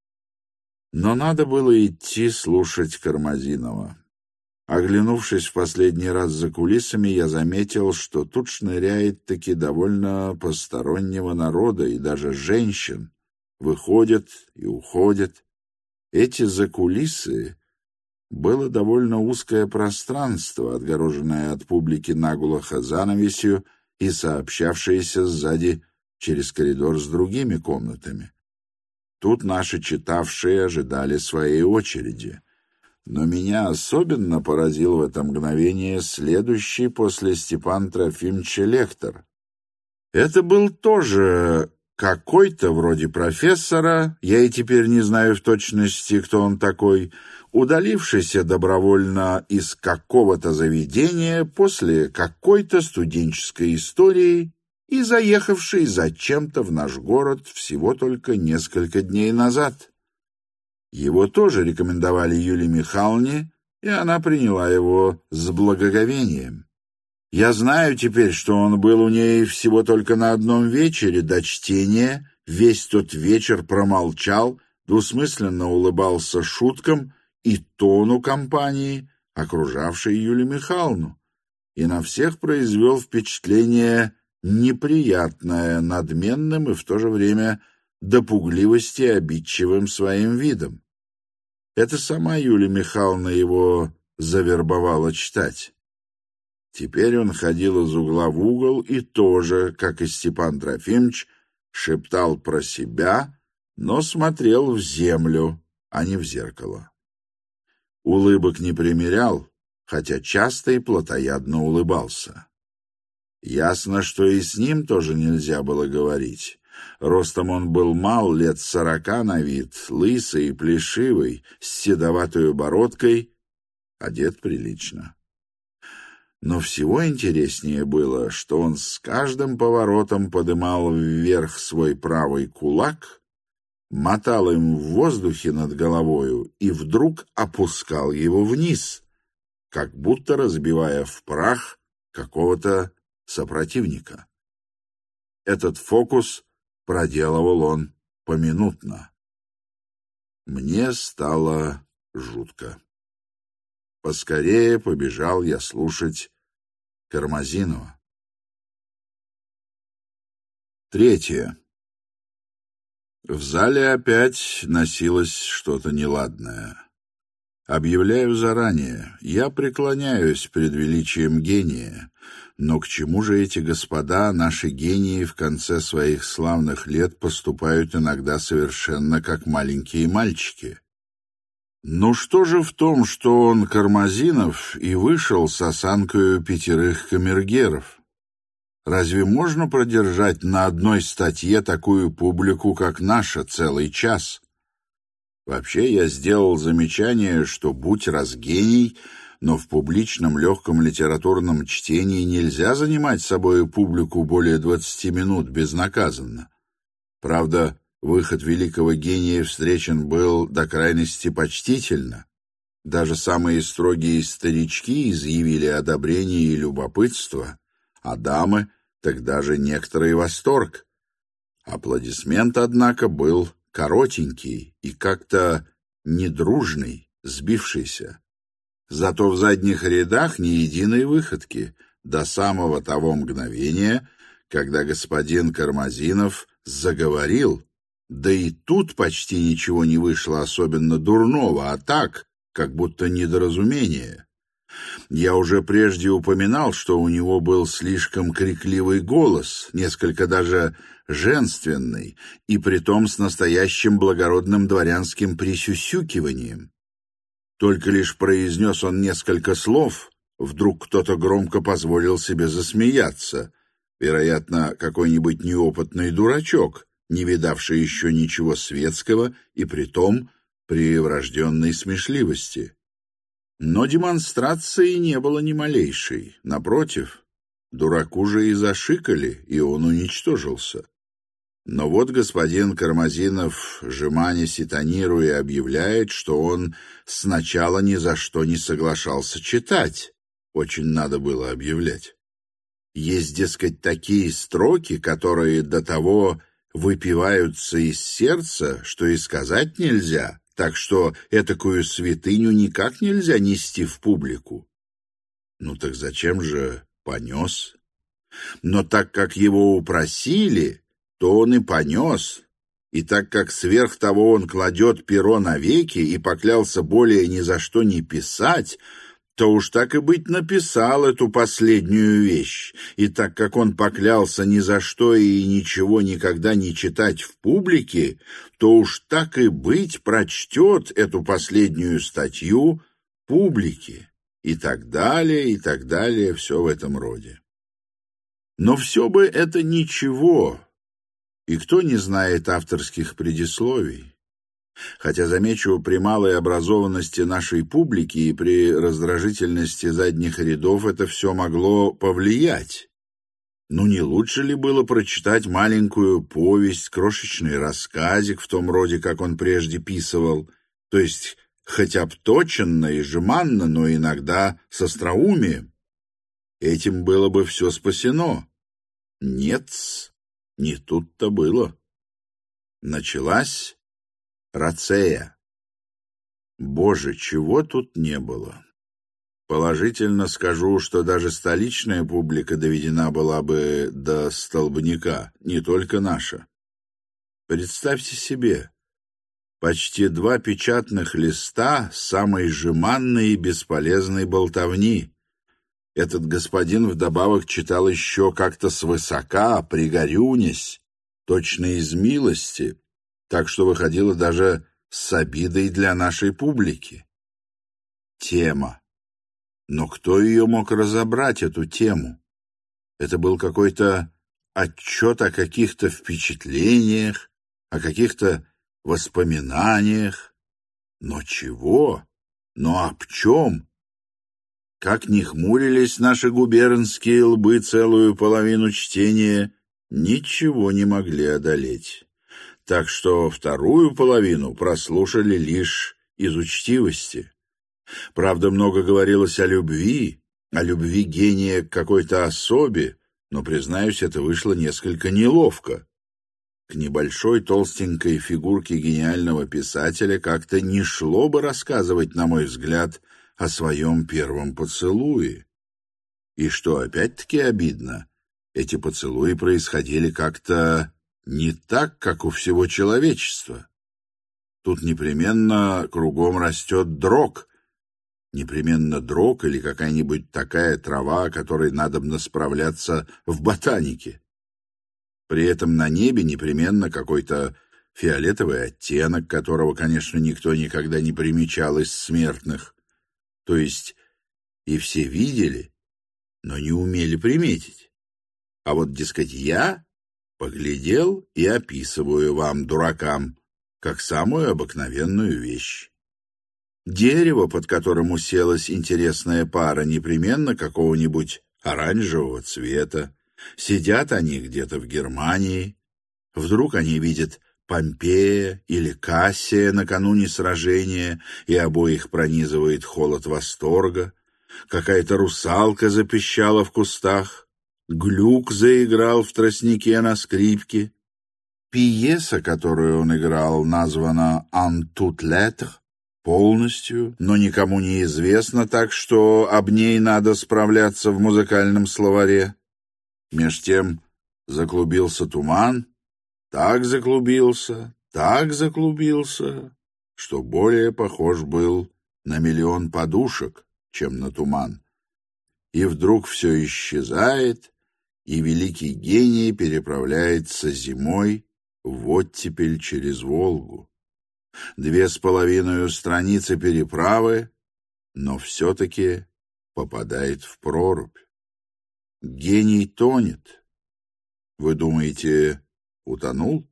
Но надо было идти слушать Кармазинова. Оглянувшись в последний раз за кулисами, я заметил, что тут шныряет-таки довольно постороннего народа, и даже женщин выходят и уходят. Эти закулисы было довольно узкое пространство, отгороженное от публики наглухо занавесью и сообщавшееся сзади через коридор с другими комнатами. Тут наши читавшие ожидали своей очереди. Но меня особенно поразил в это мгновение следующий после Степана Трофимовича лектор. Это был тоже какой-то вроде профессора, я и теперь не знаю в точности, кто он такой, удалившийся добровольно из какого-то заведения после какой-то студенческой истории и заехавший зачем-то в наш город всего только несколько дней назад. Его тоже рекомендовали Юлии Михайловне, и она приняла его с благоговением. Я знаю теперь, что он был у ней всего только на одном вечере до чтения, весь тот вечер промолчал, двусмысленно улыбался шуткам и тону компании, окружавшей Юлию Михайловну, и на всех произвел впечатление неприятное, надменным и в то же время до пугливости обидчивым своим видом. Это сама Юлия Михайловна его завербовала читать. Теперь он ходил из угла в угол и тоже, как и Степан Трофимович, шептал про себя, но смотрел в землю, а не в зеркало. Улыбок не примерял, хотя часто и плотоядно улыбался. Ясно, что и с ним тоже нельзя было говорить. Ростом он был мал, лет сорока на вид, лысый и плешивый, с седоватой бородкой, одет прилично. Но всего интереснее было, что он с каждым поворотом подымал вверх свой правый кулак, мотал им в воздухе над головою и вдруг опускал его вниз, как будто разбивая в прах какого-то сопротивника. Этот фокус проделывал он поминутно. Мне стало жутко. Поскорее побежал я слушать Кармазинова. Третье. В зале опять носилось что-то неладное. Объявляю заранее, я преклоняюсь пред величием гения, но к чему же эти господа, наши гении, в конце своих славных лет поступают иногда совершенно как маленькие мальчики? Ну что же в том, что он, Кармазинов, и вышел с осанкою пятерых камергеров? Разве можно продержать на одной статье такую публику, как наша, целый час? Вообще я сделал замечание, что будь раз гений, но в публичном легком литературном чтении нельзя занимать собою публику более двадцати минут безнаказанно. Правда, выход великого гения встречен был до крайности почтительно. Даже самые строгие старички изъявили одобрение и любопытство, а дамы так даже некоторый восторг. Аплодисмент, однако, был коротенький и как-то недружный, сбившийся. Зато в задних рядах ни единой выходки до самого того мгновения, когда господин Кармазинов заговорил, да и тут почти ничего не вышло особенно дурного, а так, как будто недоразумение. Я уже прежде упоминал, что у него был слишком крикливый голос, несколько даже женственный, и притом с настоящим благородным дворянским присюсюкиванием. Только лишь произнес он несколько слов, вдруг кто-то громко позволил себе засмеяться, вероятно, какой-нибудь неопытный дурачок, не видавший еще ничего светского и притом при врожденной смешливости. Но демонстрации не было ни малейшей. Напротив, дураку же и зашикали, и он уничтожился. Но вот господин Кармазинов, жеманясь и тонируя, объявляет, что он сначала ни за что не соглашался читать. Очень надо было объявлять. Есть, дескать, такие строки, которые до того выпиваются из сердца, что и сказать нельзя, так что этакую святыню никак нельзя нести в публику. Ну так зачем же понес? Но так как его упросили, то он и понес, и так как сверх того он кладет перо навеки и поклялся более ни за что не писать, то уж так и быть написал эту последнюю вещь, и так как он поклялся ни за что и ничего никогда не читать в публике, то уж так и быть прочтет эту последнюю статью публике, и так далее, и так далее, все в этом роде. Но все бы это ничего, и кто не знает авторских предисловий? Хотя, замечу, при малой образованности нашей публики и при раздражительности задних рядов это все могло повлиять. Ну, не лучше ли было прочитать маленькую повесть, крошечный рассказик в том роде, как он прежде писывал, то есть хоть обточенно и жеманно, но иногда с остроумием? Этим было бы все спасено. Нет, не тут-то было. Началась Рацея. Боже, чего тут не было. Положительно скажу, что даже столичная публика доведена была бы до столбняка, не только наша. Представьте себе, почти два печатных листа самой жеманной и бесполезной болтовни. Этот господин вдобавок читал еще как-то свысока, пригорюнясь, точно из милости, так что выходило даже с обидой для нашей публики. Тема. Но кто ее мог разобрать, эту тему? Это был какой-то отчет о каких-то впечатлениях, о каких-то воспоминаниях. Но чего? Но об чем? Как ни хмурились наши губернские лбы целую половину чтения, ничего не могли одолеть. Так что вторую половину прослушали лишь из учтивости. Правда, много говорилось о любви, о любви гения к какой-то особе, но, признаюсь, это вышло несколько неловко. К небольшой толстенькой фигурке гениального писателя как-то не шло бы рассказывать, на мой взгляд, о своем первом поцелуе. И что опять-таки обидно, эти поцелуи происходили как-то не так, как у всего человечества. Тут непременно кругом растет дрог, непременно дрог или какая-нибудь такая трава, о которой надобно справляться в ботанике. При этом на небе непременно какой-то фиолетовый оттенок, которого, конечно, никто никогда не примечал из смертных. То есть и все видели, но не умели приметить. А вот, дескать, я поглядел и описываю вам, дуракам, как самую обыкновенную вещь. Дерево, под которым уселась интересная пара, непременно какого-нибудь оранжевого цвета. Сидят они где-то в Германии. Вдруг они видят Помпея или Кассия накануне сражения, и обоих пронизывает холод восторга. Какая-то русалка запищала в кустах. Глюк заиграл в тростнике на скрипке. Пьеса, которую он играл, названа «En toutes lettres», полностью, но никому не известно, так что об ней надо справляться в музыкальном словаре. Меж тем заклубился туман, так заклубился, так заклубился, что более похож был на миллион подушек, чем на туман. И вдруг все исчезает, и великий гений переправляется зимой в оттепель через Волгу. Две с половиной страницы переправы, но все-таки попадает в прорубь. Гений тонет. Вы думаете, утонул?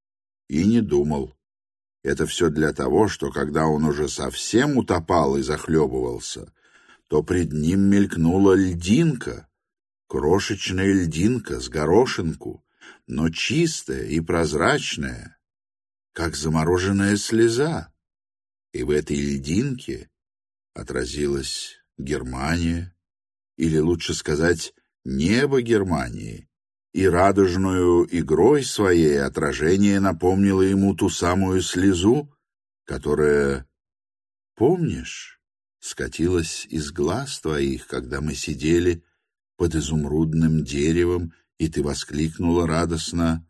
И не думал. Это все для того, что когда он уже совсем утопал и захлебывался, то пред ним мелькнула льдинка, крошечная льдинка с горошинку, но чистая и прозрачная, как замороженная слеза. И в этой льдинке отразилась Германия, или лучше сказать, небо Германии, и радужную игрой своей отражение напомнило ему ту самую слезу, которая, помнишь, скатилась из глаз твоих, когда мы сидели под изумрудным деревом, и ты воскликнула радостно: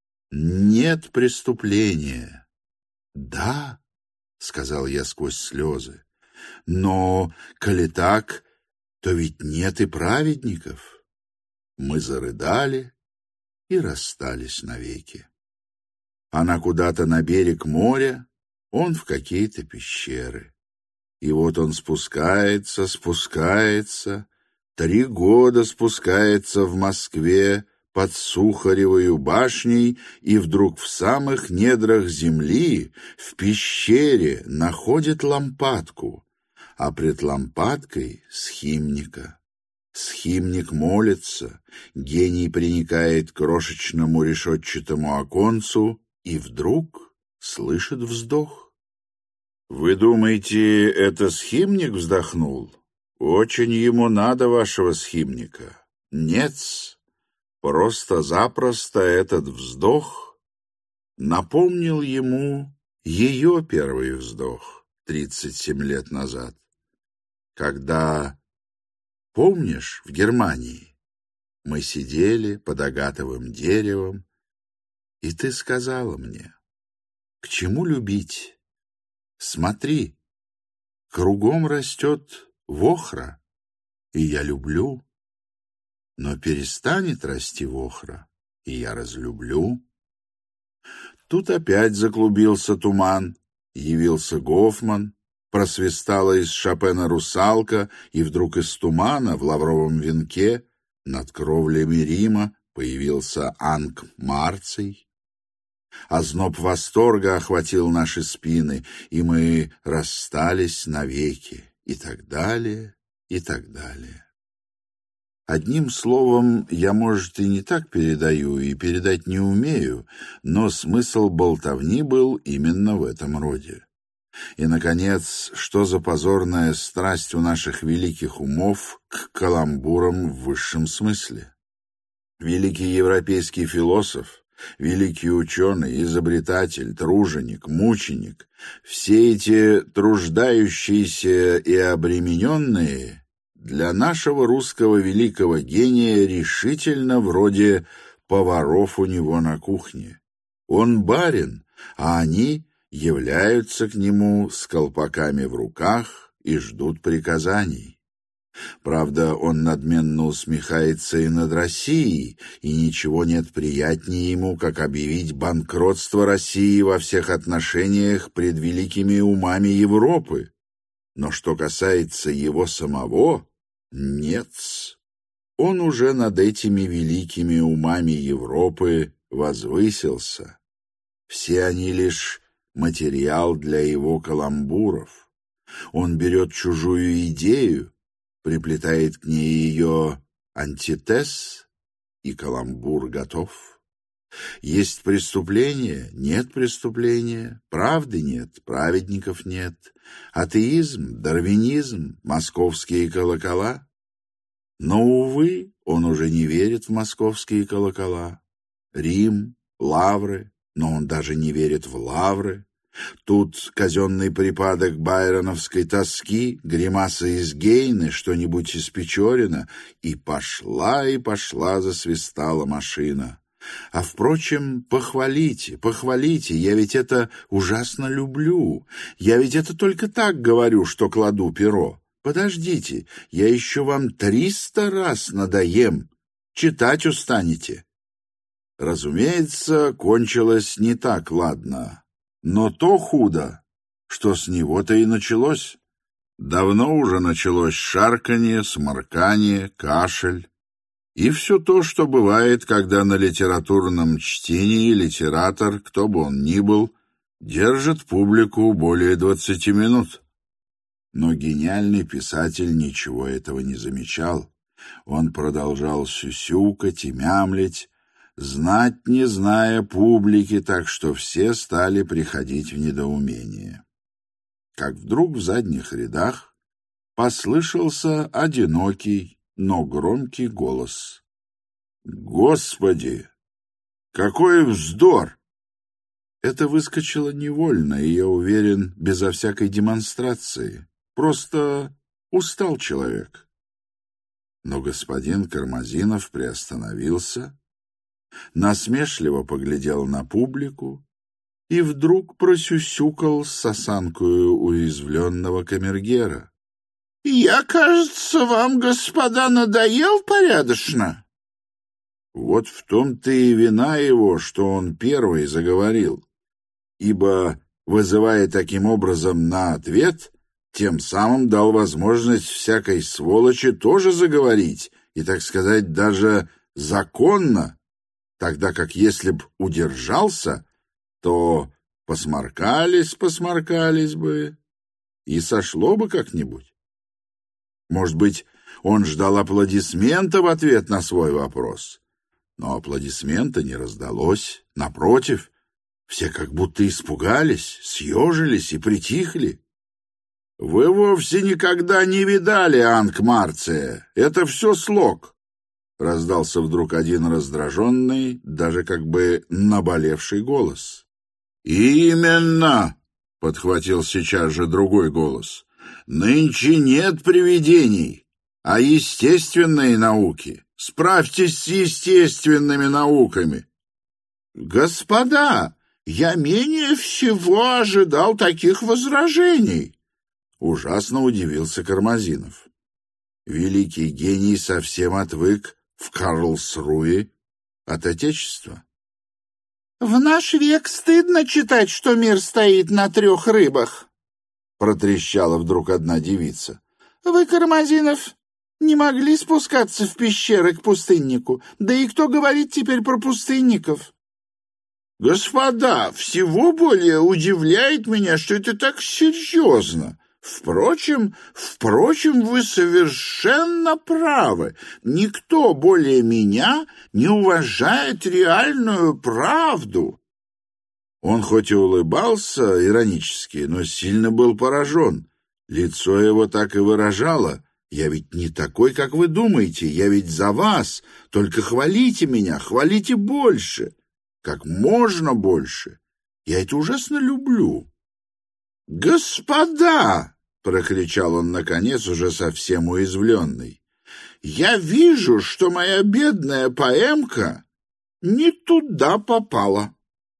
«Нет преступления». «Да», — сказал я сквозь слезы, — «но, коли так, то ведь нет и праведников». Мы зарыдали и расстались навеки. Она куда-то на берег моря, он в какие-то пещеры. И вот он спускается, спускается, три года спускается в Москве под Сухаревою башней, и вдруг в самых недрах земли, в пещере, находит лампадку, а пред лампадкой — схимника. Схимник молится, гений приникает к крошечному решетчатому оконцу и вдруг слышит вздох. Вы думаете, это схимник вздохнул? Очень ему надо вашего схимника. Нет, просто-запросто этот вздох напомнил ему ее первый вздох тридцать семь лет назад, когда... Помнишь, в Германии мы сидели под агатовым деревом, и ты сказала мне: «К чему любить? Смотри, кругом растет вохра, и я люблю, но перестанет расти вохра, и я разлюблю». Тут опять заклубился туман, явился Гофман, просвистала из Шопена русалка, и вдруг из тумана в лавровом венке над кровлями Рима появился Анк-Марций. Озноб восторга охватил наши спины, и мы расстались навеки, и так далее, и так далее. Одним словом, я, может, и не так передаю, и передать не умею, но смысл болтовни был именно в этом роде. И, наконец, что за позорная страсть у наших великих умов к каламбурам в высшем смысле? Великий европейский философ, великий ученый, изобретатель, труженик, мученик, все эти труждающиеся и обремененные для нашего русского великого гения решительно вроде поваров у него на кухне. Он барин, а они являются к нему с колпаками в руках и ждут приказаний. Правда, он надменно усмехается и над Россией, и ничего нет приятнее ему, как объявить банкротство России во всех отношениях пред великими умами Европы. Но что касается его самого, нет. Он уже над этими великими умами Европы возвысился. Все они лишь материал для его каламбуров. Он берет чужую идею, приплетает к ней ее антитез, и каламбур готов. Есть преступление, нет преступления, правды нет, праведников нет, атеизм, дарвинизм, московские колокола. Но, увы, он уже не верит в московские колокола. Рим, лавры, но он даже не верит в лавры. Тут казенный припадок байроновской тоски, гримаса из Гейны, что-нибудь из Печорина, и пошла, и пошла засвистала машина. А, впрочем, похвалите, похвалите, я ведь это ужасно люблю. Я ведь это только так говорю, что кладу перо. Подождите, я еще вам триста раз надоем. Читать устанете. Разумеется, кончилось не так ладно. Но то худо, что с него-то и началось. Давно уже началось шарканье, сморканье, кашель. И все то, что бывает, когда на литературном чтении литератор, кто бы он ни был, держит публику более двадцати минут. Но гениальный писатель ничего этого не замечал. Он продолжал сюсюкать и мямлить, знать не зная публики, так что все стали приходить в недоумение. Как вдруг в задних рядах послышался одинокий, но громкий голос. «Господи! Какой вздор!» Это выскочило невольно, и, я уверен, безо всякой демонстрации. Просто устал человек. Но господин Кармазинов приостановился, насмешливо поглядел на публику и вдруг просюсюкал с осанкою уязвленного камергера. «Я, кажется, вам, господа, надоел порядочно?» Вот в том-то и вина его, что он первый заговорил, ибо, вызывая таким образом на ответ, тем самым дал возможность всякой сволочи тоже заговорить, и, так сказать, даже законно, тогда как если б удержался, то посморкались, посморкались бы, и сошло бы как-нибудь. Может быть, он ждал аплодисмента в ответ на свой вопрос, но аплодисмента не раздалось, напротив, все как будто испугались, съежились и притихли. «Вы вовсе никогда не видали Анк-Марция, это все слог», — раздался вдруг один раздраженный, даже как бы наболевший голос. «Именно!» — подхватил сейчас же другой голос. «Нынче нет привидений, а естественные науки. Справьтесь с естественными науками». «Господа, я менее всего ожидал таких возражений», — ужасно удивился Кармазинов. Великий гений совсем отвык в Карлсруhe от Отечества. «В наш век стыдно читать, что мир стоит на трех рыбах». протрещала вдруг одна девица. «Вы, Кармазинов, не могли спускаться в пещеры к пустыннику? Да и кто говорит теперь про пустынников?» «Господа, всего более удивляет меня, что это так серьезно. Впрочем, впрочем, вы совершенно правы. Никто более меня не уважает реальную правду». Он хоть и улыбался иронически, но сильно был поражен. Лицо его так и выражало: «Я ведь не такой, как вы думаете, я ведь за вас, только хвалите меня, хвалите больше, как можно больше. Я это ужасно люблю». «Господа!» — прокричал он, наконец, уже совсем уязвленный. «Я вижу, что моя бедная поэмка не туда попала.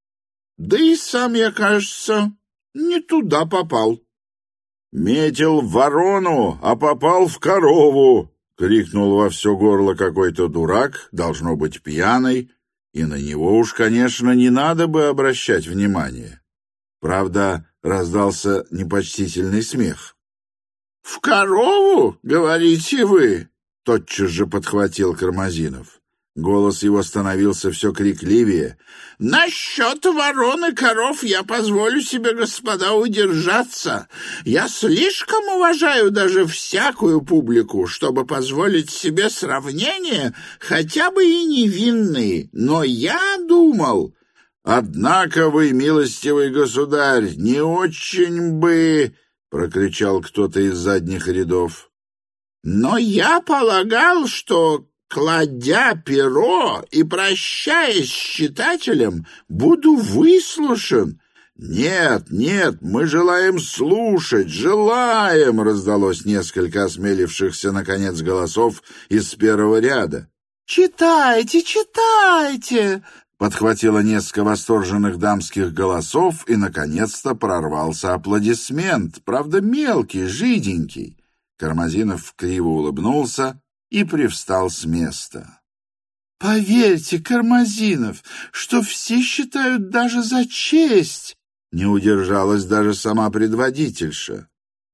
Да и сам я, кажется, не туда попал». «Метил в ворону, а попал в корову!» — крикнул во все горло какой-то дурак, должно быть пьяный, и на него уж, конечно, не надо бы обращать внимание. Правда, раздался непочтительный смех. «В корову, говорите вы?» — тотчас же подхватил Кармазинов. Голос его становился все крикливее. «Насчет ворон и коров я позволю себе, господа, удержаться. Я слишком уважаю даже всякую публику, чтобы позволить себе сравнения, хотя бы и невинные. Но я думал...» «Однако вы, милостивый государь, не очень бы...» — прокричал кто-то из задних рядов. «Но я полагал, что, кладя перо и прощаясь с читателем, буду выслушан». «Нет, нет, мы желаем слушать, желаем!» — раздалось несколько осмелившихся, наконец, голосов из первого ряда. «Читайте, читайте!» — подхватило несколько восторженных дамских голосов, и, наконец-то, прорвался аплодисмент, правда, мелкий, жиденький. Кармазинов криво улыбнулся и привстал с места. «Поверьте, Кармазинов, что все считают даже за честь!» — не удержалась даже сама предводительша.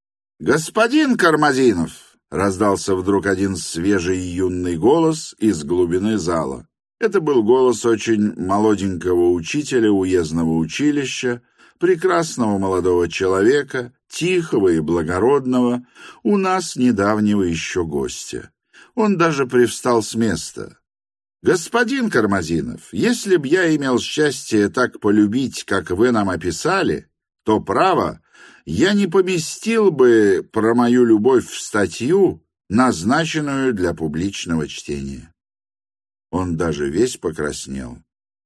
«Господин Кармазинов!» — раздался вдруг один свежий юный голос из глубины зала. Это был голос очень молоденького учителя уездного училища, прекрасного молодого человека, тихого и благородного, у нас недавнего еще гостя. Он даже привстал с места. «Господин Кармазинов, если б я имел счастье так полюбить, как вы нам описали, то, право, я не поместил бы про мою любовь в статью, назначенную для публичного чтения». Он даже весь покраснел.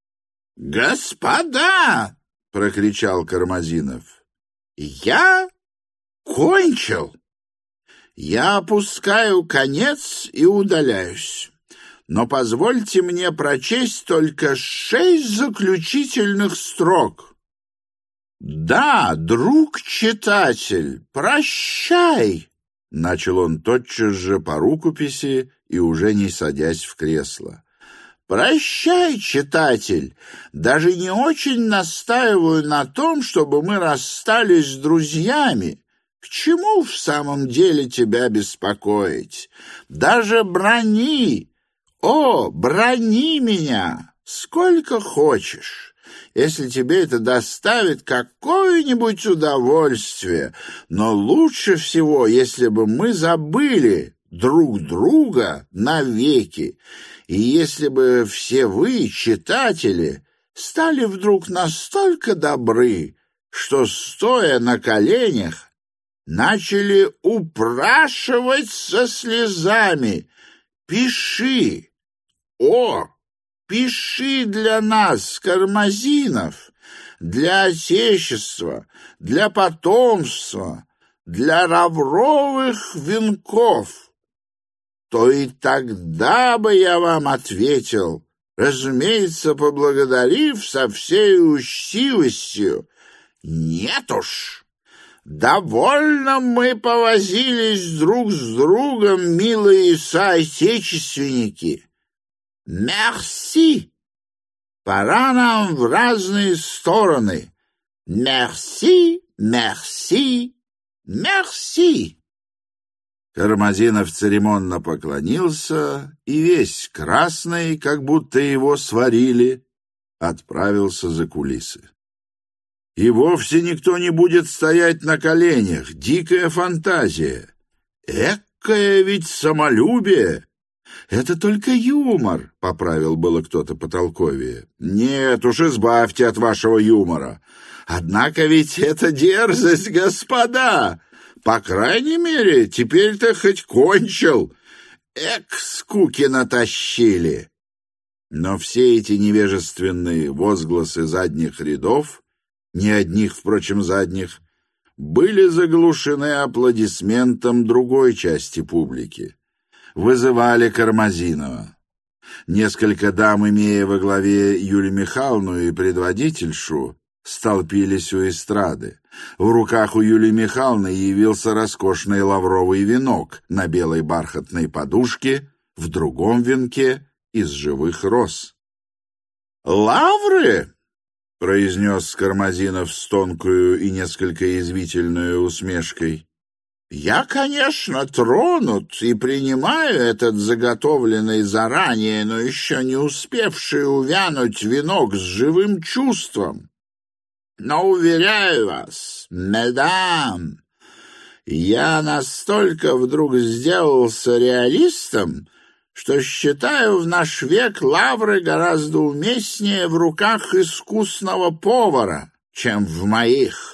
«Господа!» — прокричал Кармазинов. «Я кончил. Я опускаю конец и удаляюсь. Но позвольте мне прочесть только шесть заключительных строк. Да, друг читатель, прощай!» — начал он тотчас же по рукописи и уже не садясь в кресло. «Прощай, читатель, даже не очень настаиваю на том, чтобы мы расстались с друзьями. К чему в самом деле тебя беспокоить? Даже брони, о, брони меня, сколько хочешь, если тебе это доставит какое-нибудь удовольствие, но лучше всего, если бы мы забыли друг друга навеки, и если бы все вы, читатели, стали вдруг настолько добры, что, стоя на коленях, начали упрашивать со слезами: «Пиши, о, пиши для нас, Кармазинов, для Отечества, для потомства, для равровых венков», то и тогда бы я вам ответил, разумеется, поблагодарив со всей учтивостью: «Нет уж, довольно мы повозились друг с другом, милые соотечественники. Мерси! Пора нам в разные стороны. Мерси, мерси, Мерси!» Кармазинов церемонно поклонился и весь красный, как будто его сварили, отправился за кулисы. И вовсе никто не будет стоять на коленях. Дикая фантазия. Экое ведь самолюбие! Это только юмор, — поправил было кто-то потолковее. Нет уж, избавьте от вашего юмора. Однако ведь это дерзость, господа! По крайней мере, теперь-то хоть кончил. Эк, скуки натащили. Но все эти невежественные возгласы задних рядов, не одних, впрочем, задних, были заглушены аплодисментом другой части публики. Вызывали Кармазинова. Несколько дам, имея во главе Юлию Михайловну и предводительшу, столпились у эстрады. В руках у Юлии Михайловны явился роскошный лавровый венок на белой бархатной подушке, в другом венке из живых роз. «Лавры!» — произнес Кармазинов с тонкую и несколько язвительной усмешкой. «Я, конечно, тронут и принимаю этот заготовленный заранее, но еще не успевший увянуть венок с живым чувством. Но, уверяю вас, мадам, я настолько вдруг сделался реалистом, что считаю в наш век лавры гораздо уместнее в руках искусного повара, чем в моих».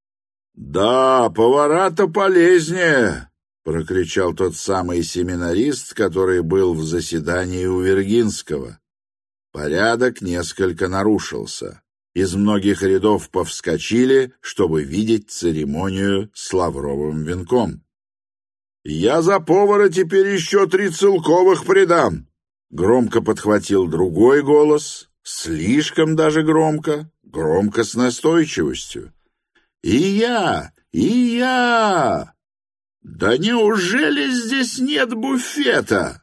«Да, повара-то полезнее», — прокричал тот самый семинарист, который был в заседании у Вергинского. Порядок несколько нарушился. Из многих рядов повскочили, чтобы видеть церемонию с лавровым венком. «Я за повара теперь еще три целковых придам!» Громко подхватил другой голос, слишком даже громко, громко с настойчивостью. «И я! И я! Да неужели здесь нет буфета?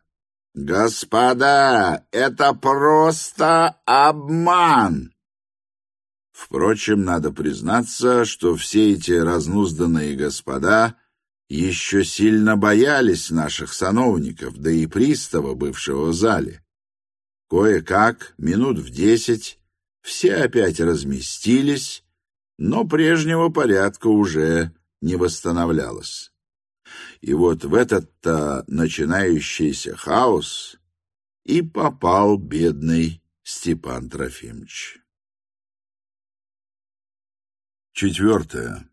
Господа, это просто обман!» Впрочем, надо признаться, что все эти разнузданные господа еще сильно боялись наших сановников, да и пристава, бывшего в зале. Кое-как, минут в десять, все опять разместились, но прежнего порядка уже не восстановлялось. И вот в этот-то начинающийся хаос и попал бедный Степан Трофимович. Четвертое.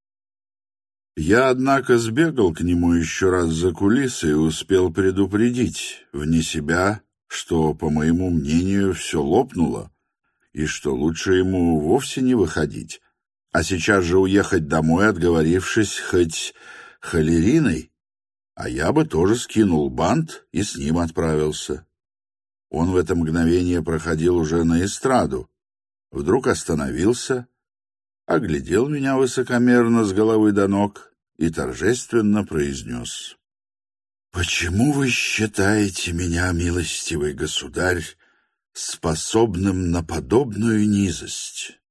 Я, однако, сбегал к нему еще раз за кулисы и успел предупредить, вне себя, что, по моему мнению, все лопнуло, и что лучше ему вовсе не выходить, а сейчас же уехать домой, отговорившись хоть холериной, а я бы тоже скинул бант и с ним отправился. Он в это мгновение проходил уже на эстраду, вдруг остановился, оглядел меня высокомерно с головы до ног и торжественно произнес: «Почему вы считаете меня, милостивый государь, способным на подобную низость?»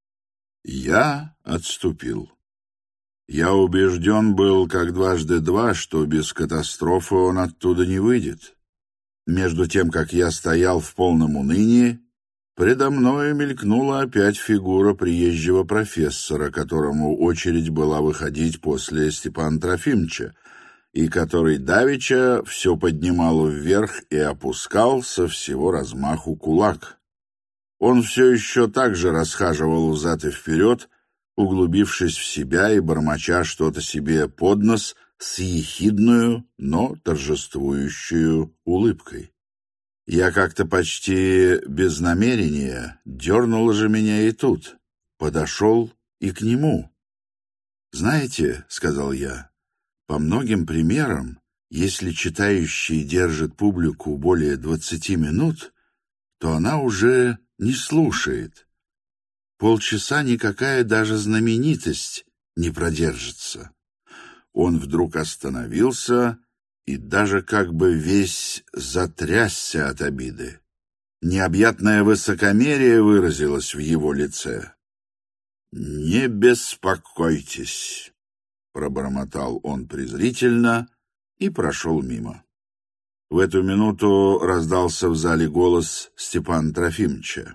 Я отступил. Я убежден был, как дважды два, что без катастрофы он оттуда не выйдет. Между тем, как я стоял в полном унынии, предо мною мелькнула опять фигура приезжего профессора, которому очередь была выходить после Степана Трофимовича, и который давеча все поднимал вверх и опускал со всего размаху кулак. Он все еще так же расхаживал взад и вперед, углубившись в себя и бормоча что-то себе под нос с ехидную, но торжествующую улыбкой. Я как-то почти без намерения дернул же меня и тут, подошел и к нему. «Знаете, — сказал я, — по многим примерам, если читающий держит публику более двадцати минут, то она уже не слушает. Полчаса никакая даже знаменитость не продержится». Он вдруг остановился и даже как бы весь затрясся от обиды. Необъятное высокомерие выразилось в его лице. «Не беспокойтесь. — пробормотал он презрительно и прошел мимо. В эту минуту раздался в зале голос Степана Трофимовича.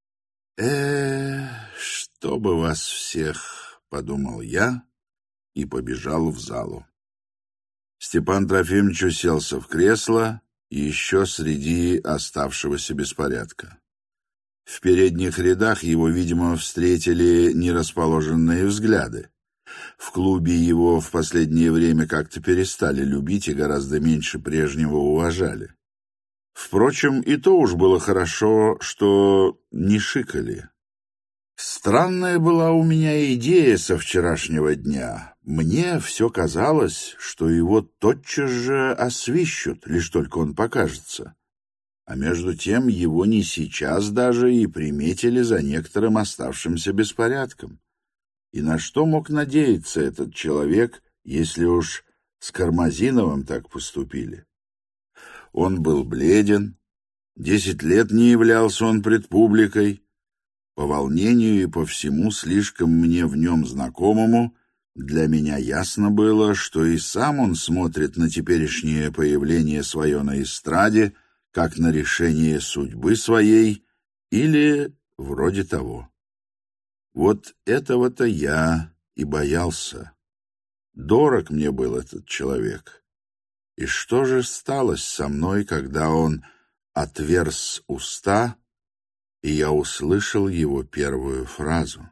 «Э, чтобы вас всех», — подумал я и побежал в залу. Степан Трофимович уселся в кресло, еще среди оставшегося беспорядка. В передних рядах его, видимо, встретили нерасположенные взгляды. В клубе его в последнее время как-то перестали любить и гораздо меньше прежнего уважали. Впрочем, и то уж было хорошо, что не шикали. Странная была у меня идея со вчерашнего дня. Мне все казалось, что его тотчас же освищут, лишь только он покажется. А между тем его не сейчас даже и приметили за некоторым оставшимся беспорядком. И на что мог надеяться этот человек, если уж с Кармазиновым так поступили? Он был бледен, десять лет не являлся он пред публикой. По волнению и по всему слишком мне в нем знакомому, для меня ясно было, что и сам он смотрит на теперешнее появление свое на эстраде, как на решение судьбы своей или вроде того. Вот этого-то я и боялся. Дорог мне был этот человек. И что же сталось со мной, когда он отверз уста, и я услышал его первую фразу?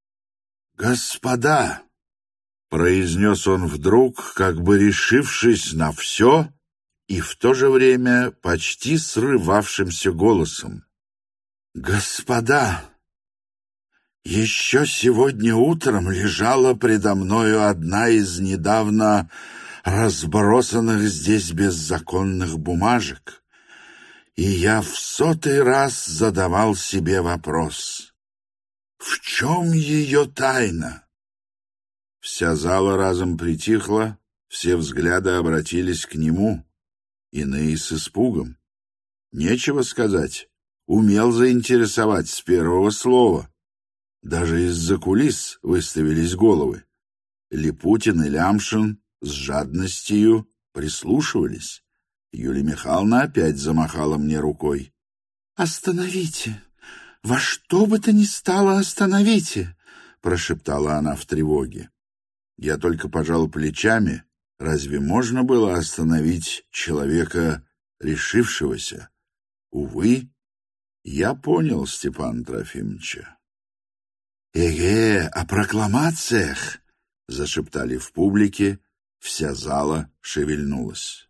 «Господа!» — произнес он вдруг, как бы решившись на все, и в то же время почти срывавшимся голосом. «Господа! Еще сегодня утром лежала предо мною одна из недавно разбросанных здесь беззаконных бумажек, и я в сотый раз задавал себе вопрос: в чем ее тайна?» Вся зала разом притихла, все взгляды обратились к нему, иные с испугом. Нечего сказать, умел заинтересовать с первого слова. Даже из-за кулис выставились головы. Липутин и Лямшин с жадностью прислушивались. Юлия Михайловна опять замахала мне рукой. «Остановите! Во что бы то ни стало, остановите!» — прошептала она в тревоге. Я только пожал плечами. Разве можно было остановить человека, решившегося? Увы, я понял Степана Трофимовича. «Эге, о прокламациях!» — зашептали в публике, вся зала шевельнулась.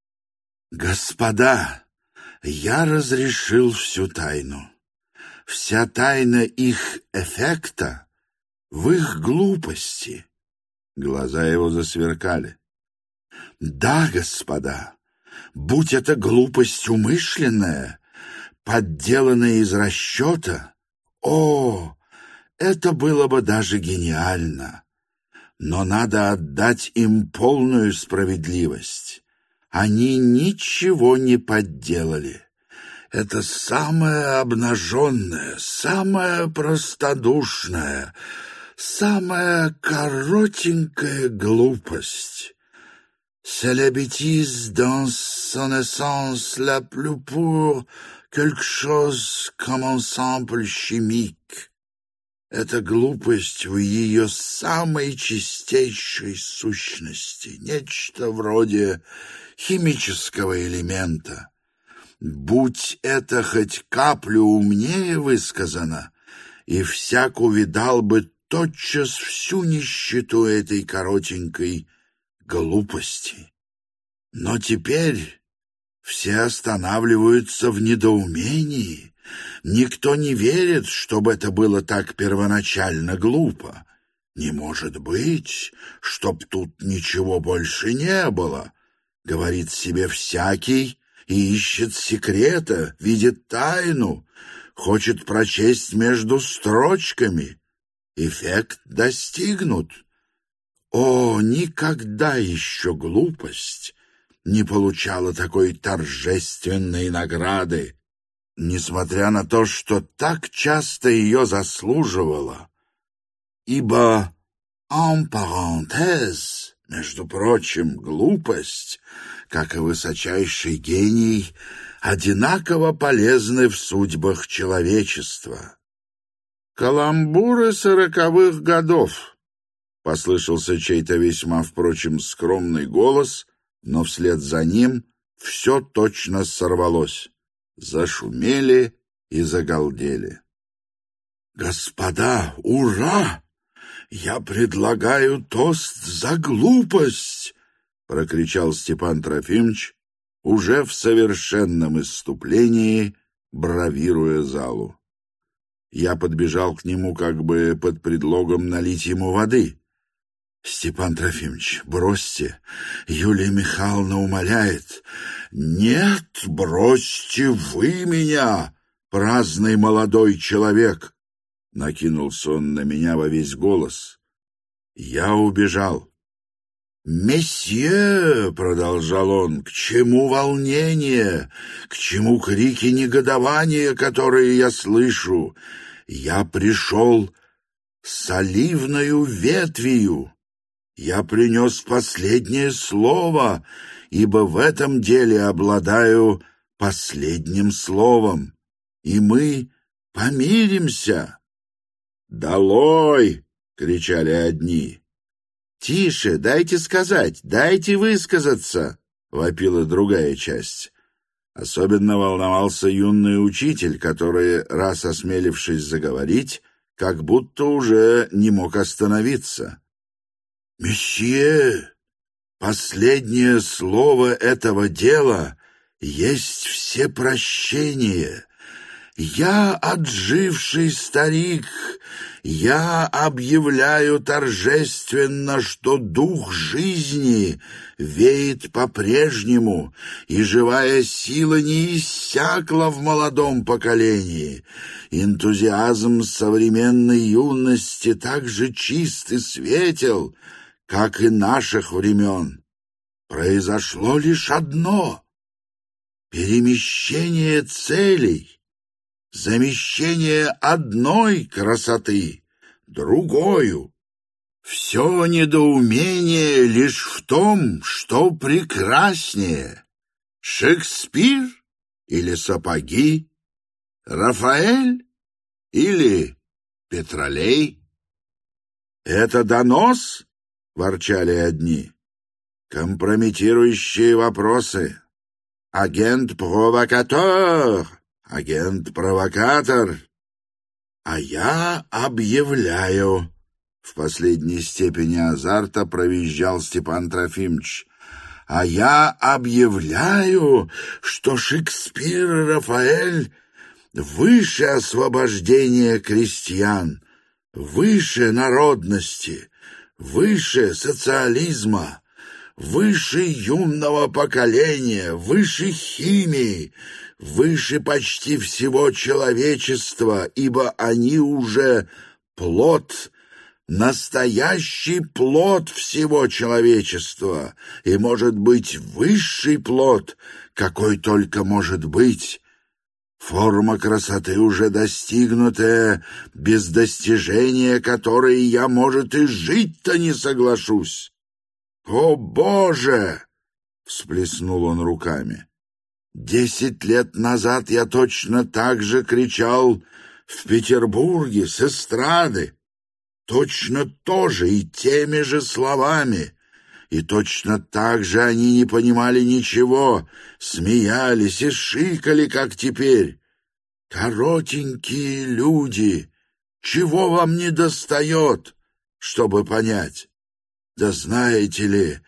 «Господа, я разрешил всю тайну. Вся тайна их эффекта в их глупости». Глаза его засверкали. «Да, господа, будь это глупость умышленная, подделанная из расчета, о, это было бы даже гениально. Но надо отдать им полную справедливость. Они ничего не подделали. Это самая обнаженная, самая простодушная, самая коротенькая глупость. C'est la bêtise dans son essence la plus pure, quelque chose comme un simple chimique. Это глупость в ее самой чистейшей сущности, нечто вроде химического элемента. Будь это хоть каплю умнее высказано, и всяк увидал бы тотчас всю нищету этой коротенькой глупости. Но теперь все останавливаются в недоумении. Никто не верит, чтобы это было так первоначально глупо. Не может быть, чтоб тут ничего больше не было, говорит себе всякий и ищет секрета, видит тайну, хочет прочесть между строчками. Эффект достигнут. О, никогда еще глупость не получала такой торжественной награды, несмотря на то, что так часто ее заслуживала. Ибо en parenthèse, между прочим, глупость, как и высочайший гений, одинаково полезны в судьбах человечества. «Каламбуры сороковых годов», — послышался чей-то весьма, впрочем, скромный голос, но вслед за ним все точно сорвалось. Зашумели и загалдели. «Господа, ура! Я предлагаю тост за глупость!» — прокричал Степан Трофимович, уже в совершенном исступлении, бравируя залу. Я подбежал к нему как бы под предлогом налить ему воды. «Степан Трофимович, бросьте, Юлия Михайловна умоляет». «Нет, бросьте вы меня, праздный молодой человек!» Накинулся он на меня во весь голос. Я убежал. «Месье!» — продолжал он, — «к чему волнение, к чему крики негодования, которые я слышу? Я пришел с оливною ветвью. Я принес последнее слово, ибо в этом деле обладаю последним словом, и мы помиримся». «Долой!» — кричали одни. «Тише, дайте сказать, дайте высказаться!» — вопила другая часть. Особенно волновался юный учитель, который, раз осмелившись заговорить, как будто уже не мог остановиться. «Месье, последнее слово этого дела есть всепрощение. Я, отживший старик, я объявляю торжественно, что дух жизни веет по-прежнему, и живая сила не иссякла в молодом поколении. Энтузиазм современной юности так же чист и светел, как и наших времен. Произошло лишь одно — перемещение целей. Замещение одной красоты другою. Все недоумение лишь в том, что прекраснее: Шекспир или сапоги, Рафаэль или Петролей. «Это донос?» — ворчали одни. «Компрометирующие вопросы. Агент-провокатор, агент-провокатор. А я объявляю», — в последней степени азарта провизжал Степан Трофимович, «а я объявляю, что Шекспир и Рафаэль выше освобождения крестьян, выше народности, выше социализма, выше юного поколения, выше химии, выше почти всего человечества, ибо они уже плод, настоящий плод всего человечества, и, может быть, высший плод, какой только может быть. Форма красоты уже достигнутая, без достижения которой я, может, и жить-то не соглашусь. «О, Боже!» — всплеснул он руками. «Десять лет назад я точно так же кричал в Петербурге с эстрады, точно тоже и теми же словами, и точно так же они не понимали ничего, смеялись и шикали, как теперь. Коротенькие люди, чего вам не достает, чтобы понять? Да знаете ли,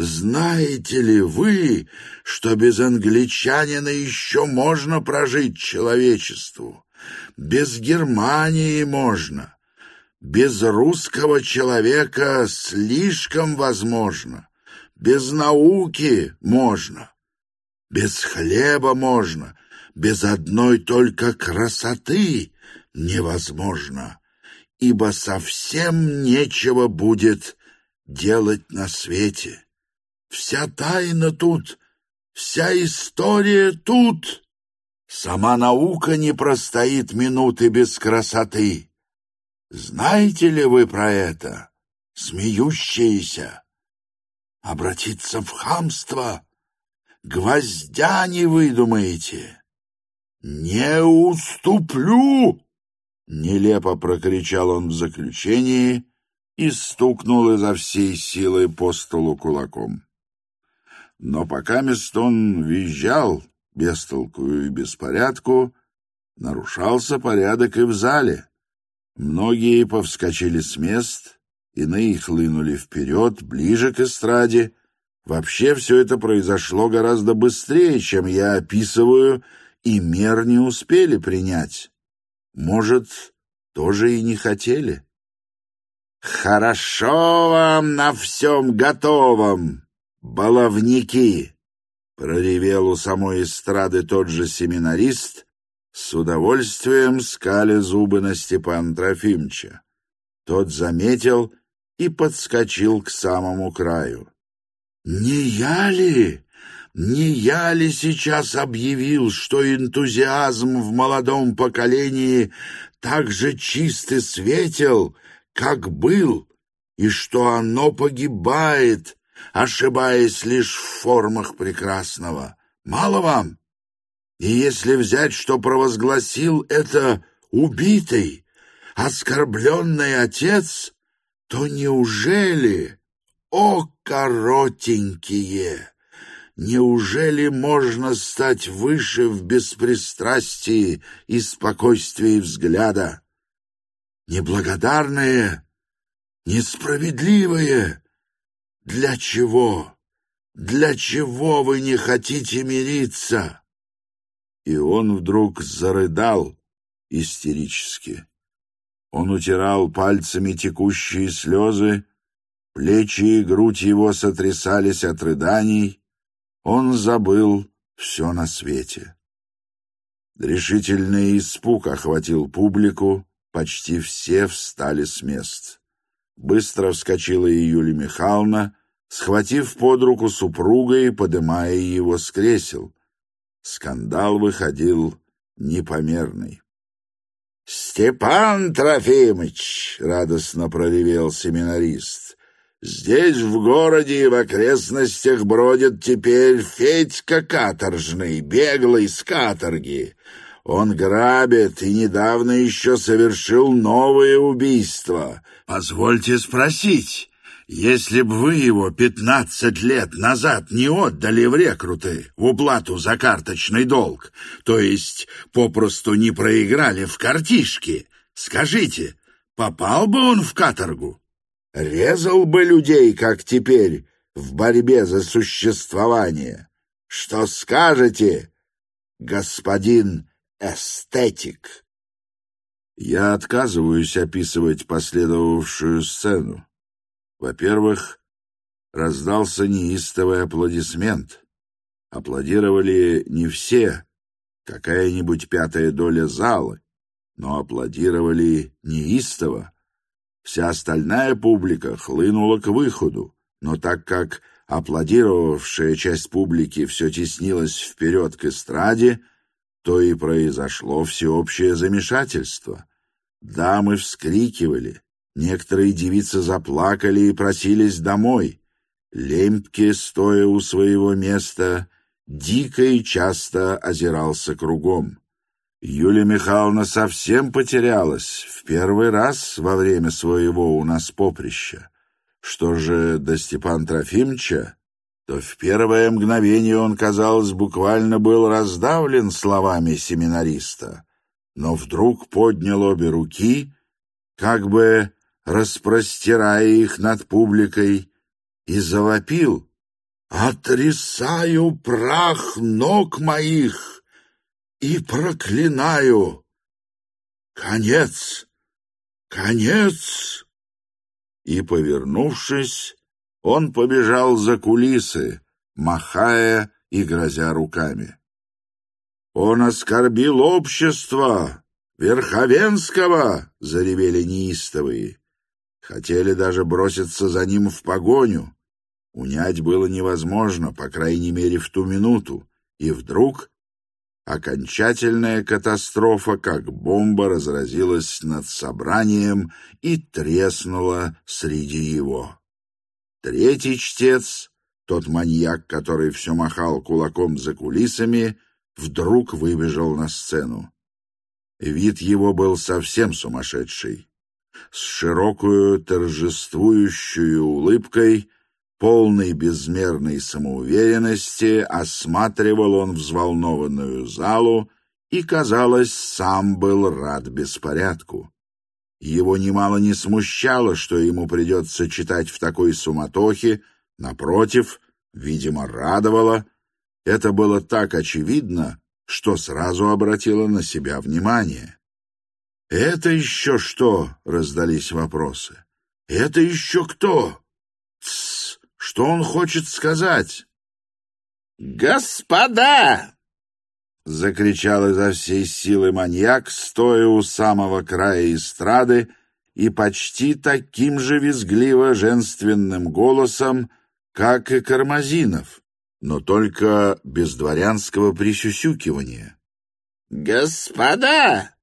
знаете ли вы, что без англичанина еще можно прожить человечеству? Без Германии можно. Без русского человека слишком возможно. Без науки можно. Без хлеба можно. Без одной только красоты невозможно. Ибо совсем нечего будет делать на свете. Вся тайна тут, вся история тут. Сама наука не простоит минуты без красоты. Знаете ли вы про это? смеющееся, обратиться в хамство. Гвоздя не выдумаете. «Не уступлю!» — нелепо прокричал он в заключении и стукнул изо всей силы по столу кулаком. Но покамест он визжал, без толку и беспорядку, нарушался порядок и в зале. Многие повскочили с мест, иные хлынули вперед, ближе к эстраде. Вообще все это произошло гораздо быстрее, чем я описываю, и мер не успели принять. Может, тоже и не хотели. «Хорошо вам на всем готовом, баловники!» — проревел у самой эстрады тот же семинарист, с удовольствием скаля зубы на Степана Трофимовича. Тот заметил и подскочил к самому краю. «Не я ли? Не я ли сейчас объявил, что энтузиазм в молодом поколении так же чист и светел, как был, и что оно погибает, ошибаясь лишь в формах прекрасного? Мало вам? И если взять, что провозгласил это убитый, оскорбленный отец, то неужели, о коротенькие, неужели можно стать выше в беспристрастии и спокойствии взгляда? Неблагодарные, несправедливые, для чего, для чего вы не хотите мириться?» И он вдруг зарыдал истерически. Он утирал пальцами текущие слезы, плечи и грудь его сотрясались от рыданий, он забыл все на свете. Решительный испуг охватил публику, почти все встали с мест. Быстро вскочила и Юлия Михайловна, схватив под руку супруга и подымая его с кресел. Скандал выходил непомерный. «Степан Трофимыч!» — радостно проревел семинарист. «Здесь, в городе и в окрестностях, бродит теперь Федька каторжный, беглый с каторги. Он грабит и недавно еще совершил новое убийство. Позвольте спросить, если бы вы его пятнадцать лет назад не отдали в рекруты в уплату за карточный долг, то есть попросту не проиграли в картишки, скажите, попал бы он в каторгу? Резал бы людей, как теперь, в борьбе за существование? Что скажете, господин эстетик?» Я отказываюсь описывать последовавшую сцену. Во-первых, раздался неистовый аплодисмент. Аплодировали не все, какая-нибудь пятая доля зала, но аплодировали неистово. Вся остальная публика хлынула к выходу, но так как аплодировавшая часть публики все теснилась вперед к эстраде, то и произошло всеобщее замешательство. Дамы вскрикивали, некоторые девицы заплакали и просились домой. Лемпке, стоя у своего места, дико и часто озирался кругом. Юлия Михайловна совсем потерялась в первый раз во время своего у нас поприща. Что же до Степана Трофимовича, то в первое мгновение он, казалось, буквально был раздавлен словами семинариста, но вдруг поднял обе руки, как бы распростирая их над публикой, и завопил: «Отрисаю прах ног моих и проклинаю! Конец! Конец!» И, повернувшись, он побежал за кулисы, махая и грозя руками. «Он оскорбил общество! Верховенского!» — заревели неистовые. Хотели даже броситься за ним в погоню. Унять было невозможно, по крайней мере, в ту минуту. И вдруг Окончательная катастрофа, как бомба, разразилась над собранием и треснула среди его. Третий чтец, тот маньяк, который все махал кулаком за кулисами, вдруг выбежал на сцену. Вид его был совсем сумасшедший. С широкую торжествующую улыбкой, полной безмерной самоуверенности, осматривал он взволнованную залу и, казалось, сам был рад беспорядку. Его немало не смущало, что ему придется читать в такой суматохе, напротив, видимо, радовало. Это было так очевидно, что сразу обратило на себя внимание. «Это еще что?» — раздались вопросы. «Это еще кто? Тссс! Что он хочет сказать?» «Господа!» — закричал изо всей силы маньяк, стоя у самого края эстрады и почти таким же визгливо-женственным голосом, как и Кармазинов, но только без дворянского присюсюкивания. «Господа!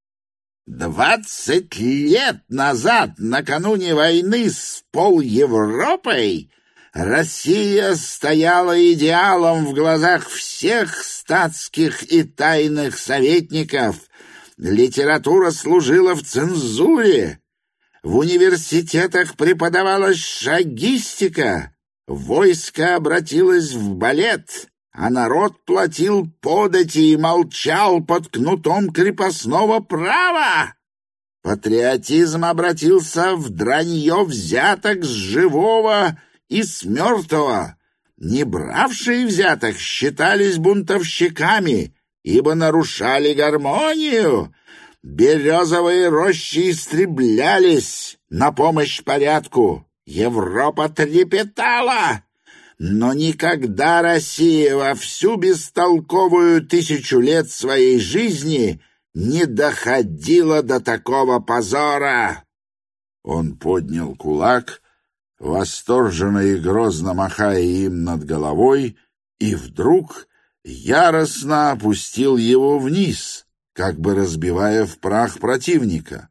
Двадцать лет назад, накануне войны с полЕвропой, Россия стояла идеалом в глазах всех статских и тайных советников. Литература служила в цензуре. В университетах преподавалась шагистика. Войско обратилось в балет, а народ платил подати и молчал под кнутом крепостного права. Патриотизм обратился в дранье взяток с живого и с мертвого. Не бравшие взяток считались бунтовщиками, ибо нарушали гармонию. Березовые рощи истреблялись на помощь порядку. Европа трепетала, но никогда Россия во всю бестолковую тысячу лет своей жизни не доходила до такого позора. Он поднял кулак, восторженно и грозно махая им над головой, и вдруг яростно опустил его вниз, как бы разбивая в прах противника.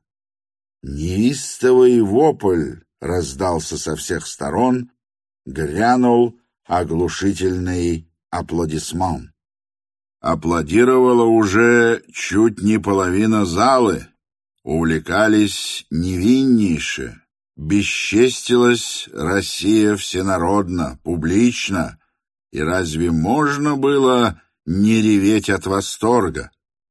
Неистовый вопль раздался со всех сторон, грянул оглушительный аплодисмент. Аплодировала уже чуть не половина залы, увлекались невиннейше. Бесчестилась Россия всенародно, публично, и разве можно было не реветь от восторга?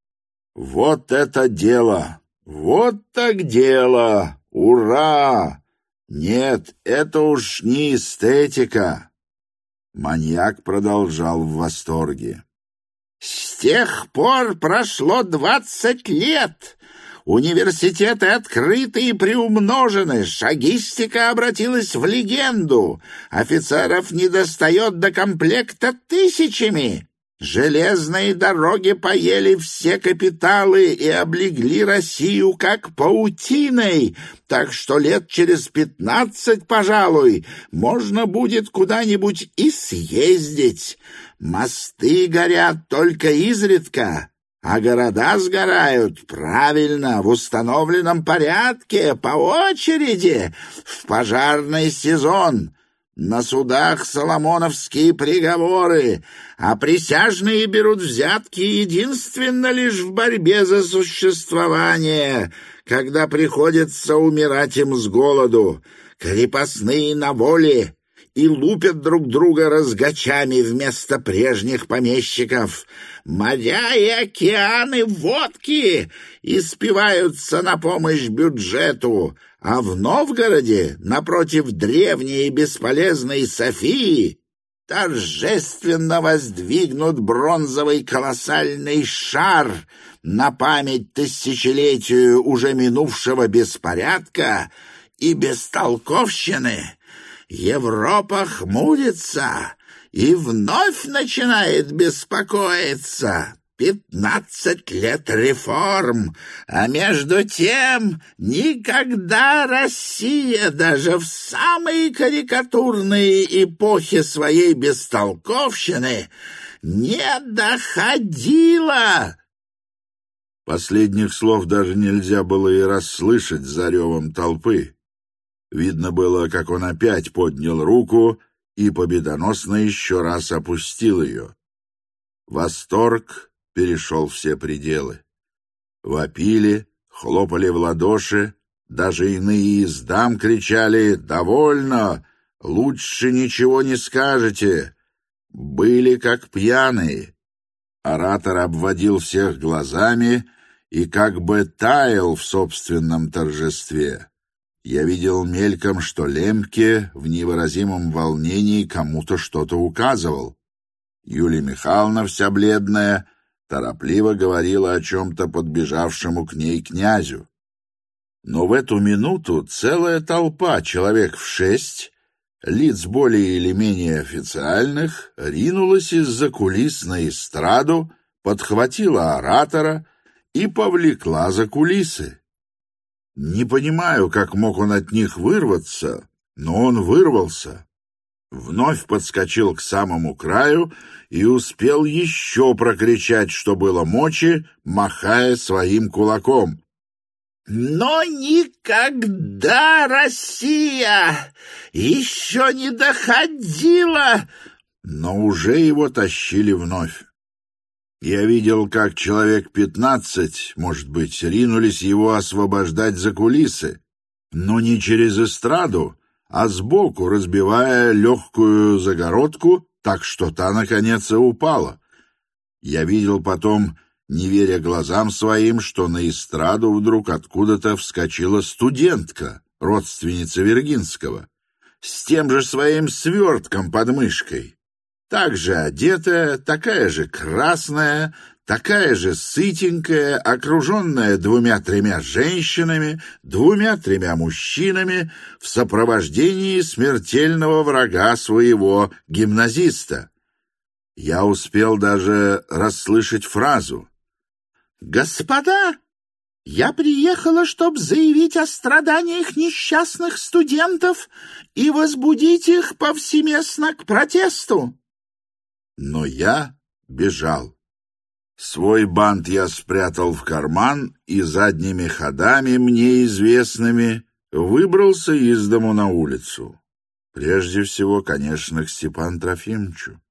Вот это дело! Вот так дело! Ура! Нет, это уж не эстетика. Маньяк продолжал в восторге. С тех пор прошло двадцать лет. Университеты открыты и приумножены, шагистика обратилась в легенду, офицеров недостает до комплекта тысячами, железные дороги поели все капиталы и облегли Россию как паутиной, так что лет через пятнадцать, пожалуй, можно будет куда-нибудь и съездить. Мосты горят только изредка, а города сгорают правильно, в установленном порядке, по очереди, в пожарный сезон. На судах соломоновские приговоры, а присяжные берут взятки единственно лишь в борьбе за существование, когда приходится умирать им с голоду. Крепостные на воле и лупят друг друга розгачами вместо прежних помещиков. Моря и океаны водки испиваются на помощь бюджету, а в Новгороде, напротив древней и бесполезной Софии, торжественно воздвигнут бронзовый колоссальный шар на память тысячелетию уже минувшего беспорядка и бестолковщины. Европа хмурится и вновь начинает беспокоиться. Пятнадцать лет реформ, а между тем никогда Россия даже в самые карикатурные эпохи своей бестолковщины «Не доходило!» Последних слов даже нельзя было и расслышать за ревом толпы. Видно было, как он опять поднял руку и победоносно еще раз опустил ее. Восторг перешел все пределы. Вопили, хлопали в ладоши, даже иные из дам кричали «Довольно! Лучше ничего не скажете!» Были как пьяные. Оратор обводил всех глазами и как бы таял в собственном торжестве. Я видел мельком, что Лемпке в невыразимом волнении кому-то что-то указывал. Юлия Михайловна, вся бледная, торопливо говорила о чем-то подбежавшему к ней князю. Но в эту минуту целая толпа, человек в шесть, лиц более или менее официальных, ринулась из-за кулис на эстраду, подхватила оратора и повлекла за кулисы. Не понимаю, как мог он от них вырваться, но он вырвался. Вновь подскочил к самому краю и успел еще прокричать, что было мочи, махая своим кулаком. «Но никогда Россия еще не доходила!» Но уже его тащили вновь. Я видел, как человек пятнадцать, может быть, ринулись его освобождать за кулисы, но не через эстраду, а сбоку, разбивая легкую загородку, так что та, наконец, и упала. Я видел потом, не веря глазам своим, что на эстраду вдруг откуда-то вскочила студентка, родственница Виргинского, с тем же своим свертком под мышкой. Так же одетая, такая же красная, такая же сытенькая, окруженная двумя-тремя женщинами, двумя-тремя мужчинами в сопровождении смертельного врага своего гимназиста. Я успел даже расслышать фразу: «Господа, я приехала, чтобы заявить о страданиях несчастных студентов и возбудить их повсеместно к протесту». Но я бежал. Свой бант я спрятал в карман и задними ходами, мне известными, выбрался из дому на улицу. Прежде всего, конечно, к Степану Трофимовичу.